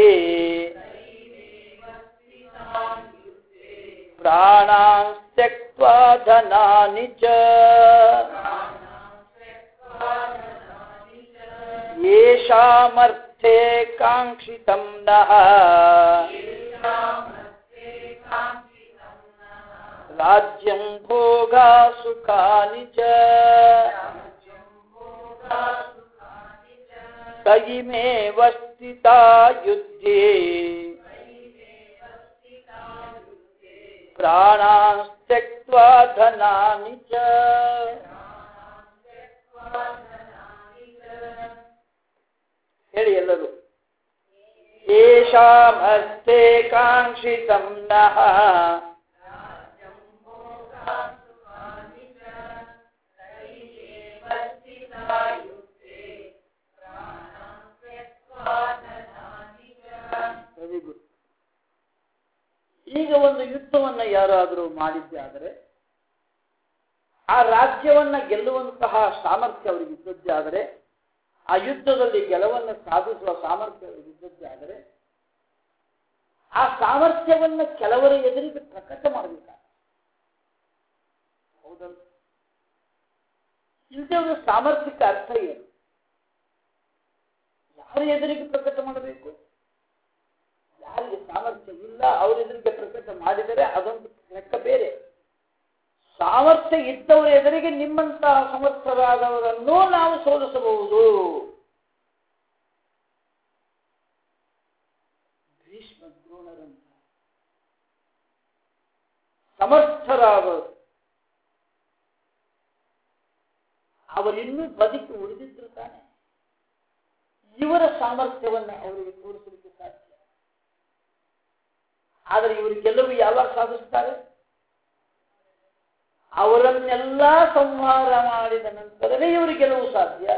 A: ಪ್ರಾಣಾನ್ ತ್ಯಕ್ತ್ವಾ ಧನಾನಿ ಚ ಯೇಷಾಮರ್ಥೇ ಕಾಂಕ್ಷಿತಂ ನಃ ರಾಜ್ಯಂ ಭೋಗ ಸುಖಾನಿ ಚ ತಯಿಮೇವ ಸ್ಥಿತಾ ಯುದ್ಧೇ ಪ್ರಾಣಾನ್ ತ್ಯಕ್ತ್ವಾ ಧನಾನಿ ಚ. ಹೇಳಿ ಎಲ್ಲರೂ. ಯೇಷಾಮರ್ಥೇ ಕಾಂಕ್ಷಿತಂ ನಃ ವೆರಿ ಗುಡ್. ಈಗ ಒಂದು ಯುದ್ಧವನ್ನ ಯಾರಾದರೂ ಮಾಡಿದ್ದೆ ಆದರೆ, ಆ ರಾಜ್ಯವನ್ನ ಗೆಲ್ಲುವಂತಹ ಸಾಮರ್ಥ್ಯ ಅವರಿಗೆ ಇದ್ದದ್ದೇ ಆದರೆ, ಆ ಯುದ್ಧದಲ್ಲಿ ಗೆಲುವನ್ನು ಸಾಧಿಸುವ ಸಾಮರ್ಥ್ಯ ಅವರಿಗೆ ಇದ್ದದ್ದೇ ಆದರೆ, ಆ ಸಾಮರ್ಥ್ಯವನ್ನ ಕೆಲವರ ಎದುರಿಗೆ ಪ್ರಕಟ ಮಾಡಬೇಕಾಗ. ಹೌದಲ್ಲ? ಇಲ್ಲದೆ ಒಂದು ಸಾಮರ್ಥ್ಯಕ್ಕೆ ಅರ್ಥ ಏನು? ಯಾರ ಎದುರಿಗೆ ಪ್ರಕಟ ಮಾಡಬೇಕು? ಯಾರಿಗೆ ಸಾಮರ್ಥ್ಯ ಇಲ್ಲ ಅವ್ರ ಎದುರಿಗೆ ಪ್ರಕಟ ಮಾಡಿದರೆ ಅದೊಂದು ಲೆಕ್ಕ ಬೇರೆ. ಸಾಮರ್ಥ್ಯ ಇದ್ದವರ ಎದುರಿಗೆ ನಿಮ್ಮಂತಹ ಸಮರ್ಥರಾದವರನ್ನು ನಾವು ಸೋಲಿಸಬಹುದು. ಭೀಷ್ಮ ದ್ರೋಣರಂತ ಸಮರ್ಥರಾದವರು ಅವರಿನ್ನೂ ಬದುಕಿ ಉಳಿದಿದ್ರು ತಾನೆ. ಇವರ ಸಾಮರ್ಥ್ಯವನ್ನು ಅವರಿಗೆ ತೋರಿಸಲಿಕ್ಕೆ ಸಾಧ್ಯ. ಆದರೆ ಇವರು ಕೆಲವು ಯಾವಾಗ ಸಾಧಿಸ್ತಾರೆ? ಅವರನ್ನೆಲ್ಲ ಸಂಹಾರ ಮಾಡಿದ ನಂತರವೇ ಇವರು ಗೆಲುವು ಸಾಧ್ಯ.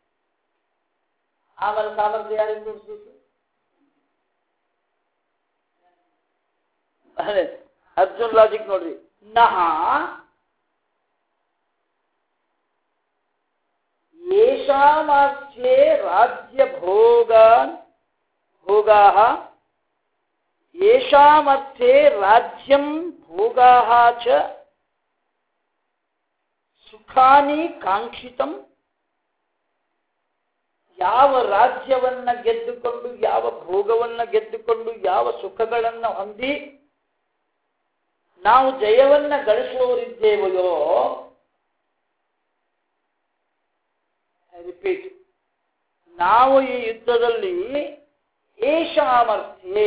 A: ಆಮೇಲೆ ಸಾಮರ್ಥ್ಯ ಯಾರಿಗೆ ತೋರಿಸಬೇಕು? ಅರ್ಜುನ್ ಲಾಜಿಕ್ ನೋಡ್ರಿ. ನಹ ಯೇಷಾಮಾರ್ಥ್ಯೇ ರಾಜ್ಯ ಭೋಗಾಃ ಯೇಷಾಮರ್ಥ್ಯೇ ರಾಜ್ಯಂ ಭೋಗಾಃ ಚ ಸುಖಾನಿ ಕಾಂಕ್ಷಿತಂ. ಯಾವ ರಾಜ್ಯವನ್ನ ಗೆದ್ದುಕೊಂಡು, ಯಾವ ಭೋಗವನ್ನ ಗೆದ್ದುಕೊಂಡು, ಯಾವ ಸುಖಗಳನ್ನು ಹೊಂದಿ ನಾವು ಜಯವನ್ನ ಗಳಿಸುವವರಿದ್ದೇವೆಯೋ, ರಿಪೀಟ್, ನಾವು ಈ ಯುದ್ಧದಲ್ಲಿ ಏಷಾಮರ್ಥ್ಯೇ,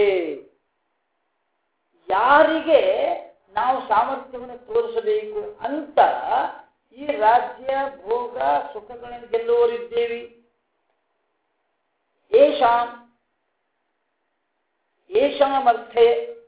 A: ಯಾರಿಗೆ ನಾವು ಸಾಮರ್ಥ್ಯವನ್ನು ತೋರಿಸಬೇಕು ಅಂತ ಈ ರಾಜ್ಯ ಭೋಗ ಸುಖಗಳನ್ನು ಗೆಲ್ಲುವರಿದ್ದೇವೆ. ಏಷಾಮರ್ಥ್ಯೆ,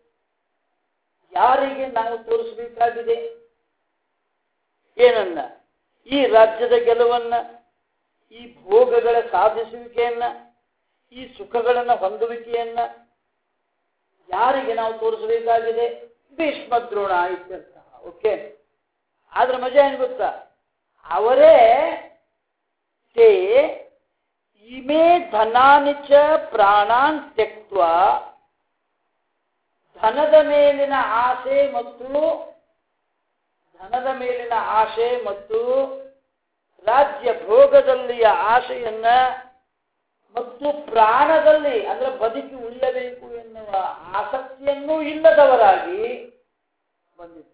A: ಯಾರಿಗೆ ನಾವು ತೋರಿಸಬೇಕಾಗಿದೆ? ಏನನ್ನ? ಈ ರಾಜ್ಯದ ಗೆಲುವನ್ನ, ಈ ಭೋಗಗಳ ಸಾಧಿಸುವಿಕೆಯನ್ನ, ಈ ಸುಖಗಳನ್ನು ಹೊಂದುವಿಕೆಯನ್ನ ಯಾರಿಗೆ ನಾವು ತೋರಿಸಬೇಕಾಗಿದೆ? ಭೀಷ್ಮ ದ್ರೋಣ ಇತ್ಯರ್ಥ. ಓಕೆ, ಆದ್ರೆ ಮಜಾ ಏನು ಗೊತ್ತಾ? ಅವರೇ ತೇ ಇಮೇ ಧನಾನಿ ಚ ಪ್ರಾಣಾನ್ ತ್ಯಕ್ತ್ವಾ, ಧನದ ಮೇಲಿನ ಆಸೆ ಮತ್ತು ರಾಜ್ಯ ಭೋಗದಲ್ಲಿಯ ಆಸೆಯನ್ನ ಮತ್ತು ಪ್ರಾಣದಲ್ಲಿ ಅಂದ್ರೆ ಬದುಕಿ ಉಳಿಯಬೇಕು ಎನ್ನುವ ಆಸಕ್ತಿಯನ್ನೂ ಇಲ್ಲದವರಾಗಿ ಬಂದಿದ್ದಾರೆ.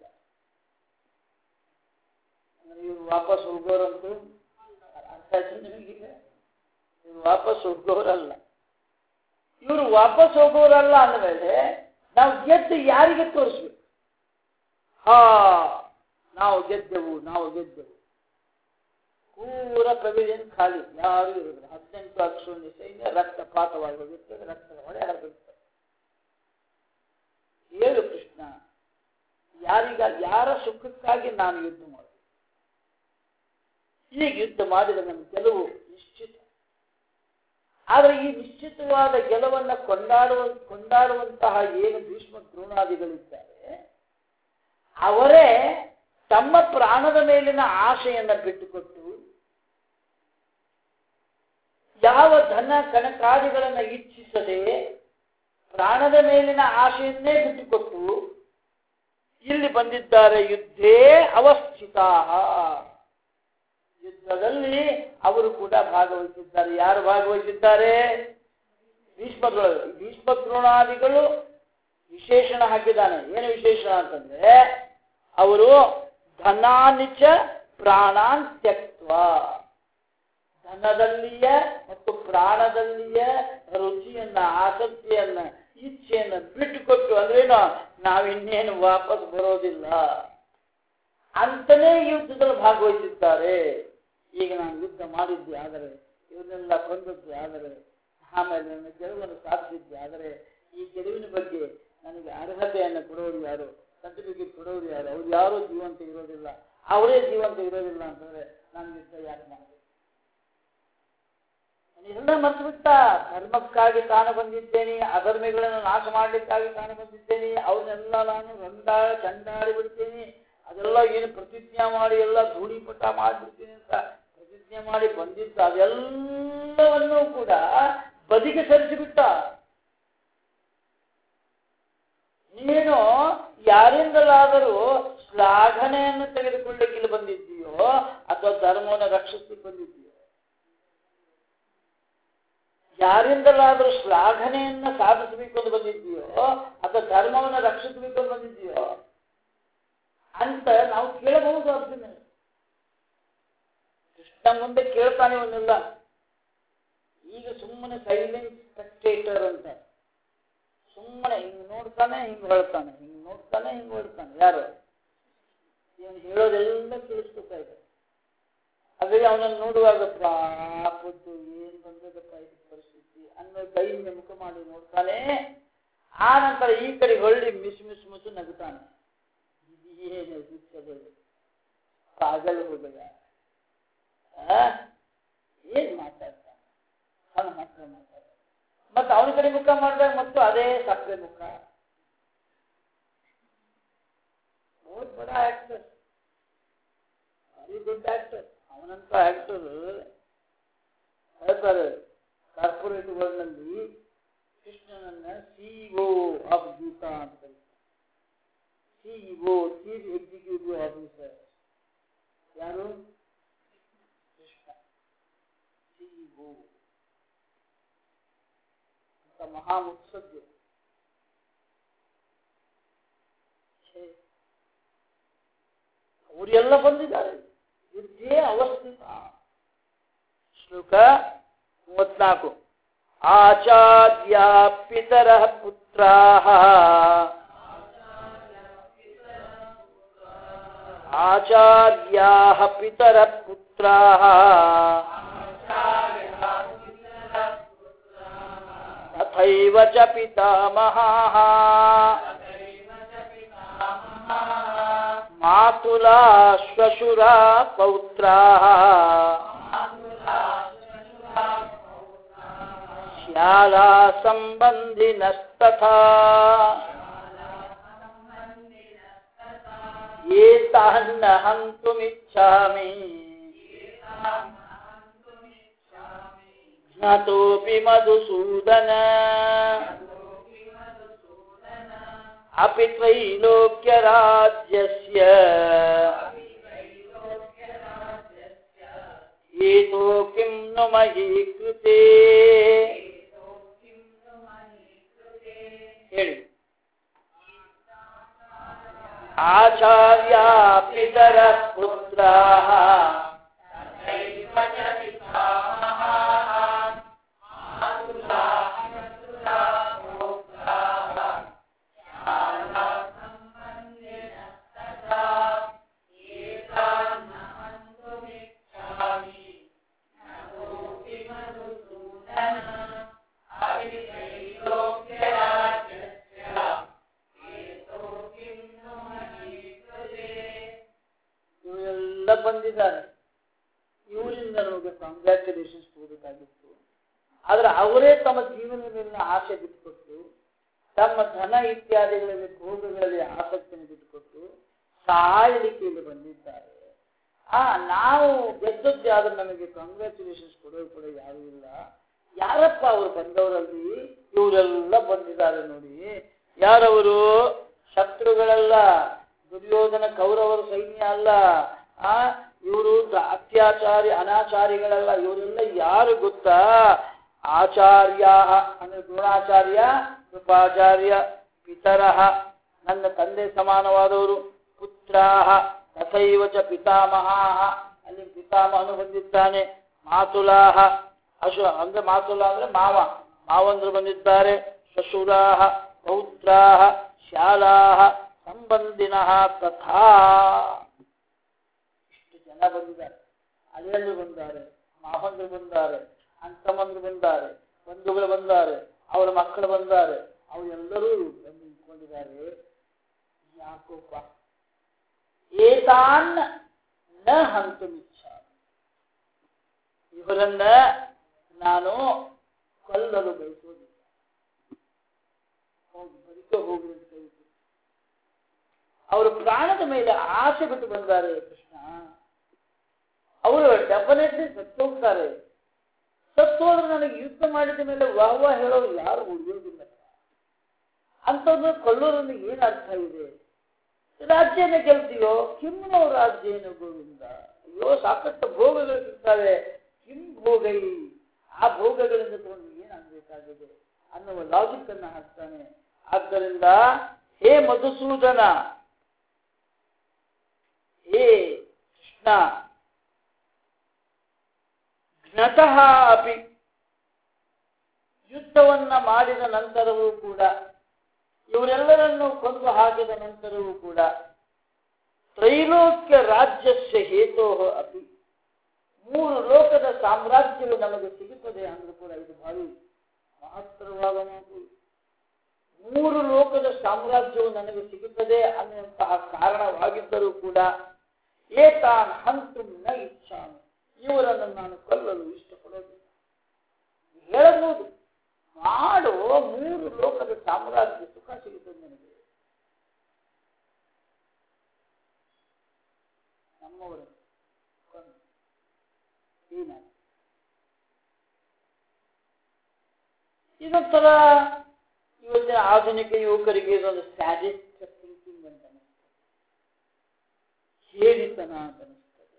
A: ಇವರು ವಾಪಸ್ ಹೋಗೋರಂತೂ ಅರ್ಥ ಆಯ್ತು ನಿಮಗೀಗ? ಇವರು ವಾಪಸ್ ಹೋಗೋರಲ್ಲ. ಇವರು ವಾಪಸ್ ಹೋಗೋರಲ್ಲ ಅಂದಮೇಲೆ ನಾವು ಗೆದ್ದು ಯಾರಿಗೆ ತೋರಿಸ್ಬೇಕು? ನಾವು ಗೆದ್ದೆವು. ಪೂರ ಪ್ರವಿಜನ್ ಖಾಲಿ, ಯಾರು ಇರುವುದಿಲ್ಲ. 18 ಅಕ್ಷೋಣಿ ಸೈನ್ಯ ರಕ್ತಪಾತವಾಗಿ ಹೋಗಿರ್ತದೆ, ರಕ್ತದ ಹೊಳೆ ಹರಿದಿರ್ತದೆ. ಹೇಳು ಕೃಷ್ಣ, ಯಾರ ಸುಖಕ್ಕಾಗಿ ನಾನು ಯುದ್ಧ ಮಾಡಿದೆ? ಈಗ ಯುದ್ಧ ಮಾಡಿದ ನನ್ನ ಗೆಲುವು ನಿಶ್ಚಿತ. ಆದರೆ ಈ ನಿಶ್ಚಿತವಾದ ಗೆಲುವನ್ನು ಕೊಂಡಾಡುವಂತಹ ಏನು ಭೀಷ್ಮ ದ್ರೋಣಾದಿಗಳಿದ್ದಾರೆ, ಅವರೇ ತಮ್ಮ ಪ್ರಾಣದ ಮೇಲಿನ ಆಶೆಯನ್ನು ಬಿಟ್ಟುಕೊಟ್ಟು, ಯಾವ ಧನ ಕನಕಾದಿಗಳನ್ನು ಇಚ್ಛಿಸದೆ ಪ್ರಾಣದ ಮೇಲಿನ ಆಶೆಯನ್ನೇ ಬಿಟ್ಟುಕೊಟ್ಟು ಇಲ್ಲಿ ಬಂದಿದ್ದಾರೆ. ಯುದ್ಧೇ ಅವಸ್ಥಿತಾ, ಯುದ್ಧದಲ್ಲಿ ಅವರು ಕೂಡ ಭಾಗವಹಿಸಿದ್ದಾರೆ. ಯಾರು ಭಾಗವಹಿಸಿದ್ದಾರೆ? ಭೀಷ್ಮ ದ್ರೋಣಾದಿಗಳು ವಿಶೇಷಣ ಹಾಕಿದ್ದಾನೆ. ಏನು ವಿಶೇಷಣ ಅಂತಂದ್ರೆ, ಅವರು ಧನಾನಿಚ ಪ್ರಾಣಾನ್ ತ್ಯಕ್ತ್ವಾ, ಧನದಲ್ಲಿಯ ಮತ್ತು ಪ್ರಾಣದಲ್ಲಿಯ ರುಚಿಯನ್ನ, ಆಸಕ್ತಿಯನ್ನ, ಇಚ್ಛೆಯನ್ನ ಬಿಟ್ಟುಕೊಟ್ಟು, ಅಂದ್ರೇನು, ನಾವಿನ್ನೇನು ವಾಪಸ್ ಬರೋದಿಲ್ಲ ಅಂತಲೇ ಯುದ್ಧದಲ್ಲಿ ಭಾಗವಹಿಸಿದ್ದಾರೆ. ಈಗ ನಾನು ಯುದ್ಧ ಮಾಡಿದ್ದೆ ಆದರೆ, ಇವನ್ನೆಲ್ಲ ಕೊಂದದ್ದೆ ಆದರೆ, ಆಮೇಲೆ ನನ್ನ ಗೆಲುವನ್ನು ಸಾಧಿಸಿದ್ದೆ ಆದರೆ, ಈ ಗೆಲುವಿನ ಬಗ್ಗೆ ನನಗೆ ಅರ್ಹತೆಯನ್ನು ಕೊಡೋರು ಯಾರು, ಸರ್ಟಿಫಿಕೇಟ್ ಕೊಡೋರು ಯಾರು? ಅವ್ರು ಯಾರೂ ಜೀವಂತ ಇರೋದಿಲ್ಲ. ಅವರೇ ಜೀವಂತ ಇರೋದಿಲ್ಲ ಅಂತಂದ್ರೆ ನಾನು ಯುದ್ಧ ಯಾಕೆ ಮಾಡಿದೆ? ಎಲ್ಲ ಮರ್ತು ಬಿಟ್ಟ. ಧರ್ಮಕ್ಕಾಗಿ ತಾನು ಬಂದಿದ್ದೇನೆ, ಅಧರ್ಮಿಗಳನ್ನು ನಾಶ ಮಾಡಲಿಕ್ಕಾಗಿ ತಾನು ಬಂದಿದ್ದೇನೆ, ಅವನ್ನೆಲ್ಲ ನಾನು ಚಂಡಾಡಿ ಬಿಡ್ತೇನೆ, ಅದೆಲ್ಲ ಏನು ಪ್ರತಿಜ್ಞೆ ಮಾಡಿ ಎಲ್ಲ ಧೂಳಿಪಟ ಮಾಡಿಬಿಡ್ತೀನಿ ಅಂತ ಪ್ರತಿಜ್ಞೆ ಮಾಡಿ ಬಂದಿದ್ದ ಅದೆಲ್ಲವನ್ನೂ ಕೂಡ ಬದಿಗೆ ಸರಿಸಿಬಿಟ್ಟ. ನೀನು ಯಾರಿಂದಲಾದರೂ ಶ್ಲಾಘನೆಯನ್ನು ತೆಗೆದುಕೊಳ್ಳಿಕ್ಕೆ ಇಲ್ಲಿ ಬಂದಿದ್ದೀಯೋ ಅಥವಾ ಧರ್ಮವನ್ನು ರಕ್ಷಿಸಲಿಕ್ಕೆ ಬಂದಿದ್ದೀಯೋ? ಯಾರಿಂದಲಾದರೂ ಶ್ಲಾಘನೆಯನ್ನ ಸಾಧಿಸಬೇಕು ಅಂತ ಬಂದಿದ್ದೀಯೋ ಅಥವಾ ಧರ್ಮವನ್ನು ರಕ್ಷಿಸಬೇಕು ಅಂತ ಬಂದಿದ್ದೀಯೋ ಅಂತ ನಾವು ಕೇಳಬಹುದು. ಅರ್ಜುನ ಕೃಷ್ಣ ಮುಂದೆ ಕೇಳ್ತಾನೆ ಅವನ್ನೆಲ್ಲ. ಈಗ ಸುಮ್ಮನೆ ಸೈಲೆಂಟ್ ಸ್ಪೆಕ್ಟೇಟರ್ ಅಂತ ಸುಮ್ಮನೆ ಹಿಂಗ್ ನೋಡ್ತಾನೆ, ಹಿಂಗ್ ಹೇಳ್ತಾನೆ, ಹಿಂಗ್ ನೋಡ್ತಾನೆ, ಹಿಂಗ್ ಹೇಳ್ತಾನೆ. ಯಾರು ಇವನು ಹೇಳೋದೆಲ್ಲ ಕೇಳಿಸ್ಕೊತಾ ಇದೆ. ಅದೇ ಅವನನ್ನು ನೋಡುವಾಗ ಪಾಪದ್ದು ಏನ್ ಬಂದದಪ್ಪ ಇದು ಪರಿಸ್ಥಿತಿ ಅನ್ನೋ ಕೈಯಿಂದ ಮುಖ ಮಾಡಿ ನೋಡ್ತಾನೆ. ಆ ನಂತರ ಈ ಕಡೆ ಹೊಳ್ಳಿ ಮಿಸು ನಗುತ್ತಾನೆ. ಏನು ಪಾಗಲ್ ಹೋಗಲ್ಲ, ಏನ್ ಮಾತಾಡ್ತಾನೆ, ಅವನ ಮಕ್ಕಳು ಮಾತಾಡ್ತಾನೆ. ಮತ್ತೆ ಅವನ ಕಡೆ ಮುಖ ಮಾಡಿದಾಗ ಮತ್ತು ಅದೇ ಸಕ್ಕರೆ ಮುಖ. ಬಹುತ್ ಬಡ ಆಕ್ಟರ್, ವೆರಿ ಗುಡ್ ಆಕ್ಟರ್. ಅವನಂತ ಆಕ್ಟರ್ ಹೇಳ್ತಾರೆ ಕಾರ್ಪೊರೇಟ್ ವರ್ಲ್ಡ್ ನಲ್ಲಿ ಕೃಷ್ಣನನ್ನ ಸಿಇಒ ಆಫ್ ಗೀತಾ ಅಂತ ಕರೀತಾರೆ. CEO, chief executive officer. ಯಾರು? ಕೃಷ್ಣ ಸಿಇಒ ಅಂತ ಮಹಾ ಮುತ್ಸದ್ಯ. ಅವರೆಲ್ಲ ಬಂದಿದ್ದಾರೆ. ಯುದ್ಧೇ ಅವಸ್ಥಿತ. ಶ್ಲೋಕ 34. ಆಚಾರ್ಯ ಪಿತರ ಪುತ್ರಾಃ ಆಚಾರ್ಯಾಃ ಪಿತರ ಪುತ್ರಾಃ ತಥೈವ ಚ ಪಿತಾಮಹಾಃ ಮಾತುಲಾ ಶ್ವಶುರಾ ಪೌತ್ರಾಃ ಶ್ಯಾಲಾ ಸಂಬಂಧಿನಸ್ತಥಾ ಏತಾನ್ನ ಹಂತುಮಿಚ್ಛಾಮಿ ಜ್ಞಾತೋಪಿ ಮಧುಸೂದನ ಅಪಿ ತ್ರೈಲೋಕ್ಯ ರಾಜ್ಯಸ್ಯ ಏತೋ ಕಿಂ ನು ಮಹೀ ಕೃತೆ. ಹೇಳಿ. ಆಚಾರ್ಯ ಪಿತರ ಪುತ್ರಾಃ ಬಂದಿದ್ದಾರೆ. ಇವರಿಂದ ನಮಗೆ ಕಂಗ್ರ್ಯಾಚುಲೇಷನ್ಸ್ ಕೊಡಬೇಕಾಗಿತ್ತು. ಆದ್ರೆ ಅವರೇ ತಮ್ಮ ಜೀವನದ ಮೇಲಿನ ಆಸೆ ಬಿಟ್ಟುಕೊಟ್ಟು, ತಮ್ಮ ಧನ ಇತ್ಯಾದಿಗಳಲ್ಲಿ ಭೋಗಗಳಲ್ಲಿ ಆಸಕ್ತಿಯನ್ನು ಬಿಟ್ಟುಕೊಟ್ಟು ಸಾಯಲಿಕ್ಕೆ ಇಲ್ಲಿ ಬಂದಿದ್ದಾರೆ. ನಾವು ಗೆದ್ದದ್ದೇ ಆದ್ರೆ ನಮಗೆ ಕಂಗ್ರ್ಯಾಚುಲೇಷನ್ಸ್ ಕೊಡೋರು ಕೂಡ ಯಾರೂ ಇಲ್ಲ. ಯಾರಪ್ಪ ಅವರು ಬಂದವರಲ್ಲಿ? ಇವರೆಲ್ಲ ಬಂದಿದ್ದಾರೆ ನೋಡಿ. ಯಾರವರು? ಶತ್ರುಗಳೆಲ್ಲ, ದುರ್ಯೋಧನ ಕೌರವರ ಸೈನ್ಯ ಅಲ್ಲ. ಇವರು ಅತ್ಯಾಚಾರಿ ಅನಾಚಾರಿಗಳಲ್ಲ. ಇವರೆಲ್ಲ ಯಾರು ಗೊತ್ತಾ? ಆಚಾರ್ಯ ಅಂದ್ರೆ ದ್ರೋಣಾಚಾರ್ಯ, ಕೃಪಾಚಾರ್ಯ, ಪಿತರಃ ನನ್ನ ತಂದೆ ಸಮಾನವಾದವರು, ಪುತ್ರಾಃ ತಥೈವ ಚ ಪಿತಾಮಹಾಃ ಅಲ್ಲಿ ಪಿತಾಮಹನು ಬಂದಿದ್ದಾನೆ, ಮಾತುಲಾಃ ಅಂದ್ರೆ ಮಾತುಲಾ ಅಂದ್ರೆ ಮಾವಂದ್ರು ಬಂದಿದ್ದಾರೆ, ಶ್ವಶುರಾಃ ಪೌತ್ರಾಃ ಶ್ಯಾಲಾಃ ಸಂಬಂಧಿನಃ ತಥಾ. ಇಷ್ಟು ಜನ ಬಂದಿದ್ದಾರೆ. ಅಳಿಯಂದ್ರು ಬಂದ್ದಾರೆ, ಮಾವಂದ್ರು ಬಂದ್ದಾರೆ, ಅಂತಮ್ಮಂದ್ರು ಬಂದ್ದಾರೆ, ಬಂಧುಗಳು ಬಂದ್ದಾರೆ, ಅವರ ಮಕ್ಕಳು ಬಂದ್ದಾರೆ. ಅವರೆಲ್ಲರೂ ಬಂದು ನಿಂತ್ಕೊಂಡಿದ್ದಾರೆ. ಯಾಕೋಪ ಏತಾನ್ ನ ಹಂತುಮಿಚ್ಛಾಮಿ, ಇವರನ್ನ ನಾನು ಕೊಲ್ಲಲು ಬಯಸುವುದಿಲ್ಲ. ಹೋಗಿ ಅವರು ಪ್ರಾಣದ ಮೇಲೆ ಆಸೆ ಬಿಟ್ಟು ಬಂದ್ದಾರೆ ಕೃಷ್ಣ. ಅವರು ಡೆಫಿನೆಟ್ಲಿ ಸತ್ತೋಗ್ತಾರೆ. ಸತ್ತೋದ್ರೆ ನನಗೆ ಯುದ್ಧ ಮಾಡಿದ ಮೇಲೆ ವಾಹ್ವಾ ಹೇಳೋರು ಯಾರು ಉಳಿಯೋದಿಲ್ಲ. ಅಂಥವ್ರನ್ನ ಕೊಲ್ಲೋದ್ರಿಂದ ಏನು ಅರ್ಥ ಇದೆ? ರಾಜ್ಯನ ಗೆಲ್ತೀಯೋ? ಕಿಮ್ಮನೋ ರಾಜ್ಯನ ಗೋವಿಂದ. ಅಯ್ಯೋ ಸಾಕಷ್ಟು ಭೋಗಗಳು ಸಿಗ್ತವೆ. ಕಿಂ ಭೋಗೈ ಆ ಭೋಗಗಳಿಂದ ತಗೊಂಡು ಏನಾಗಬೇಕಾಗಿದೆ ಅನ್ನುವ ಲಾಜಿಕ್ ಅನ್ನು ಹಾಕ್ತಾನೆ. ಆದ್ದರಿಂದ ಹೇ ಮಧುಸೂದನ, ಹೇ ಕೃಷ್ಣ, ಘ್ನತಃ ಅಪಿ, ಯುದ್ಧವನ್ನ ಮಾಡಿದ ನಂತರವೂ ಕೂಡ, ಇವರೆಲ್ಲರನ್ನು ಕೊಂದು ಹಾಕಿದ ನಂತರವೂ ಕೂಡ, ತ್ರೈಲೋಕ್ಯ ರಾಜ್ಯಸ್ಯ ಹೇತೋ ಅಪಿ, 3 ಲೋಕದ ಸಾಮ್ರಾಜ್ಯವು ನಮಗೆ ಸಿಗುತ್ತದೆ ಅಂದ್ರೂ ಕೂಡ ಇದು ಭಾರಿ ಮಹತ್ತರವಾದ ಮಾತು. 3 ಲೋಕದ ಸಾಮ್ರಾಜ್ಯವು ನನಗೆ ಸಿಗುತ್ತದೆ ಅನ್ನುವಂತಹ ಕಾರಣವಾಗಿದ್ದರೂ ಕೂಡ ಏತಾನ್ ಹಂತುಂ ನ ಇಚ್ಛಾಮಿ, ಇವರನ್ನು ನಾನು ಕೊಲ್ಲಲು ಇಷ್ಟಪಡೋದಿಲ್ಲ. ಹೇಳಬಹುದು, ಮಾಡೋ 3 ಲೋಕದ ಸಾಮ್ರಾಜ್ಯ ಸುಖ ಸಿಗುತ್ತದೆ ನನಗೆ. ನಮ್ಮವರು ಇದೊಂಥರ ಇವತ್ತಿನ ಆಧುನಿಕ ಯುವಕರಿಗೆ ಇದೊಂದು ಸ್ಯಾಡಿಸ್ಟ್ ಥಿಂಕಿಂಗ್ ಅಂತ ಅನಿಸ್ತದೆ, ಹೇರಿತನ ಅಂತ ಅನಿಸ್ತದೆ.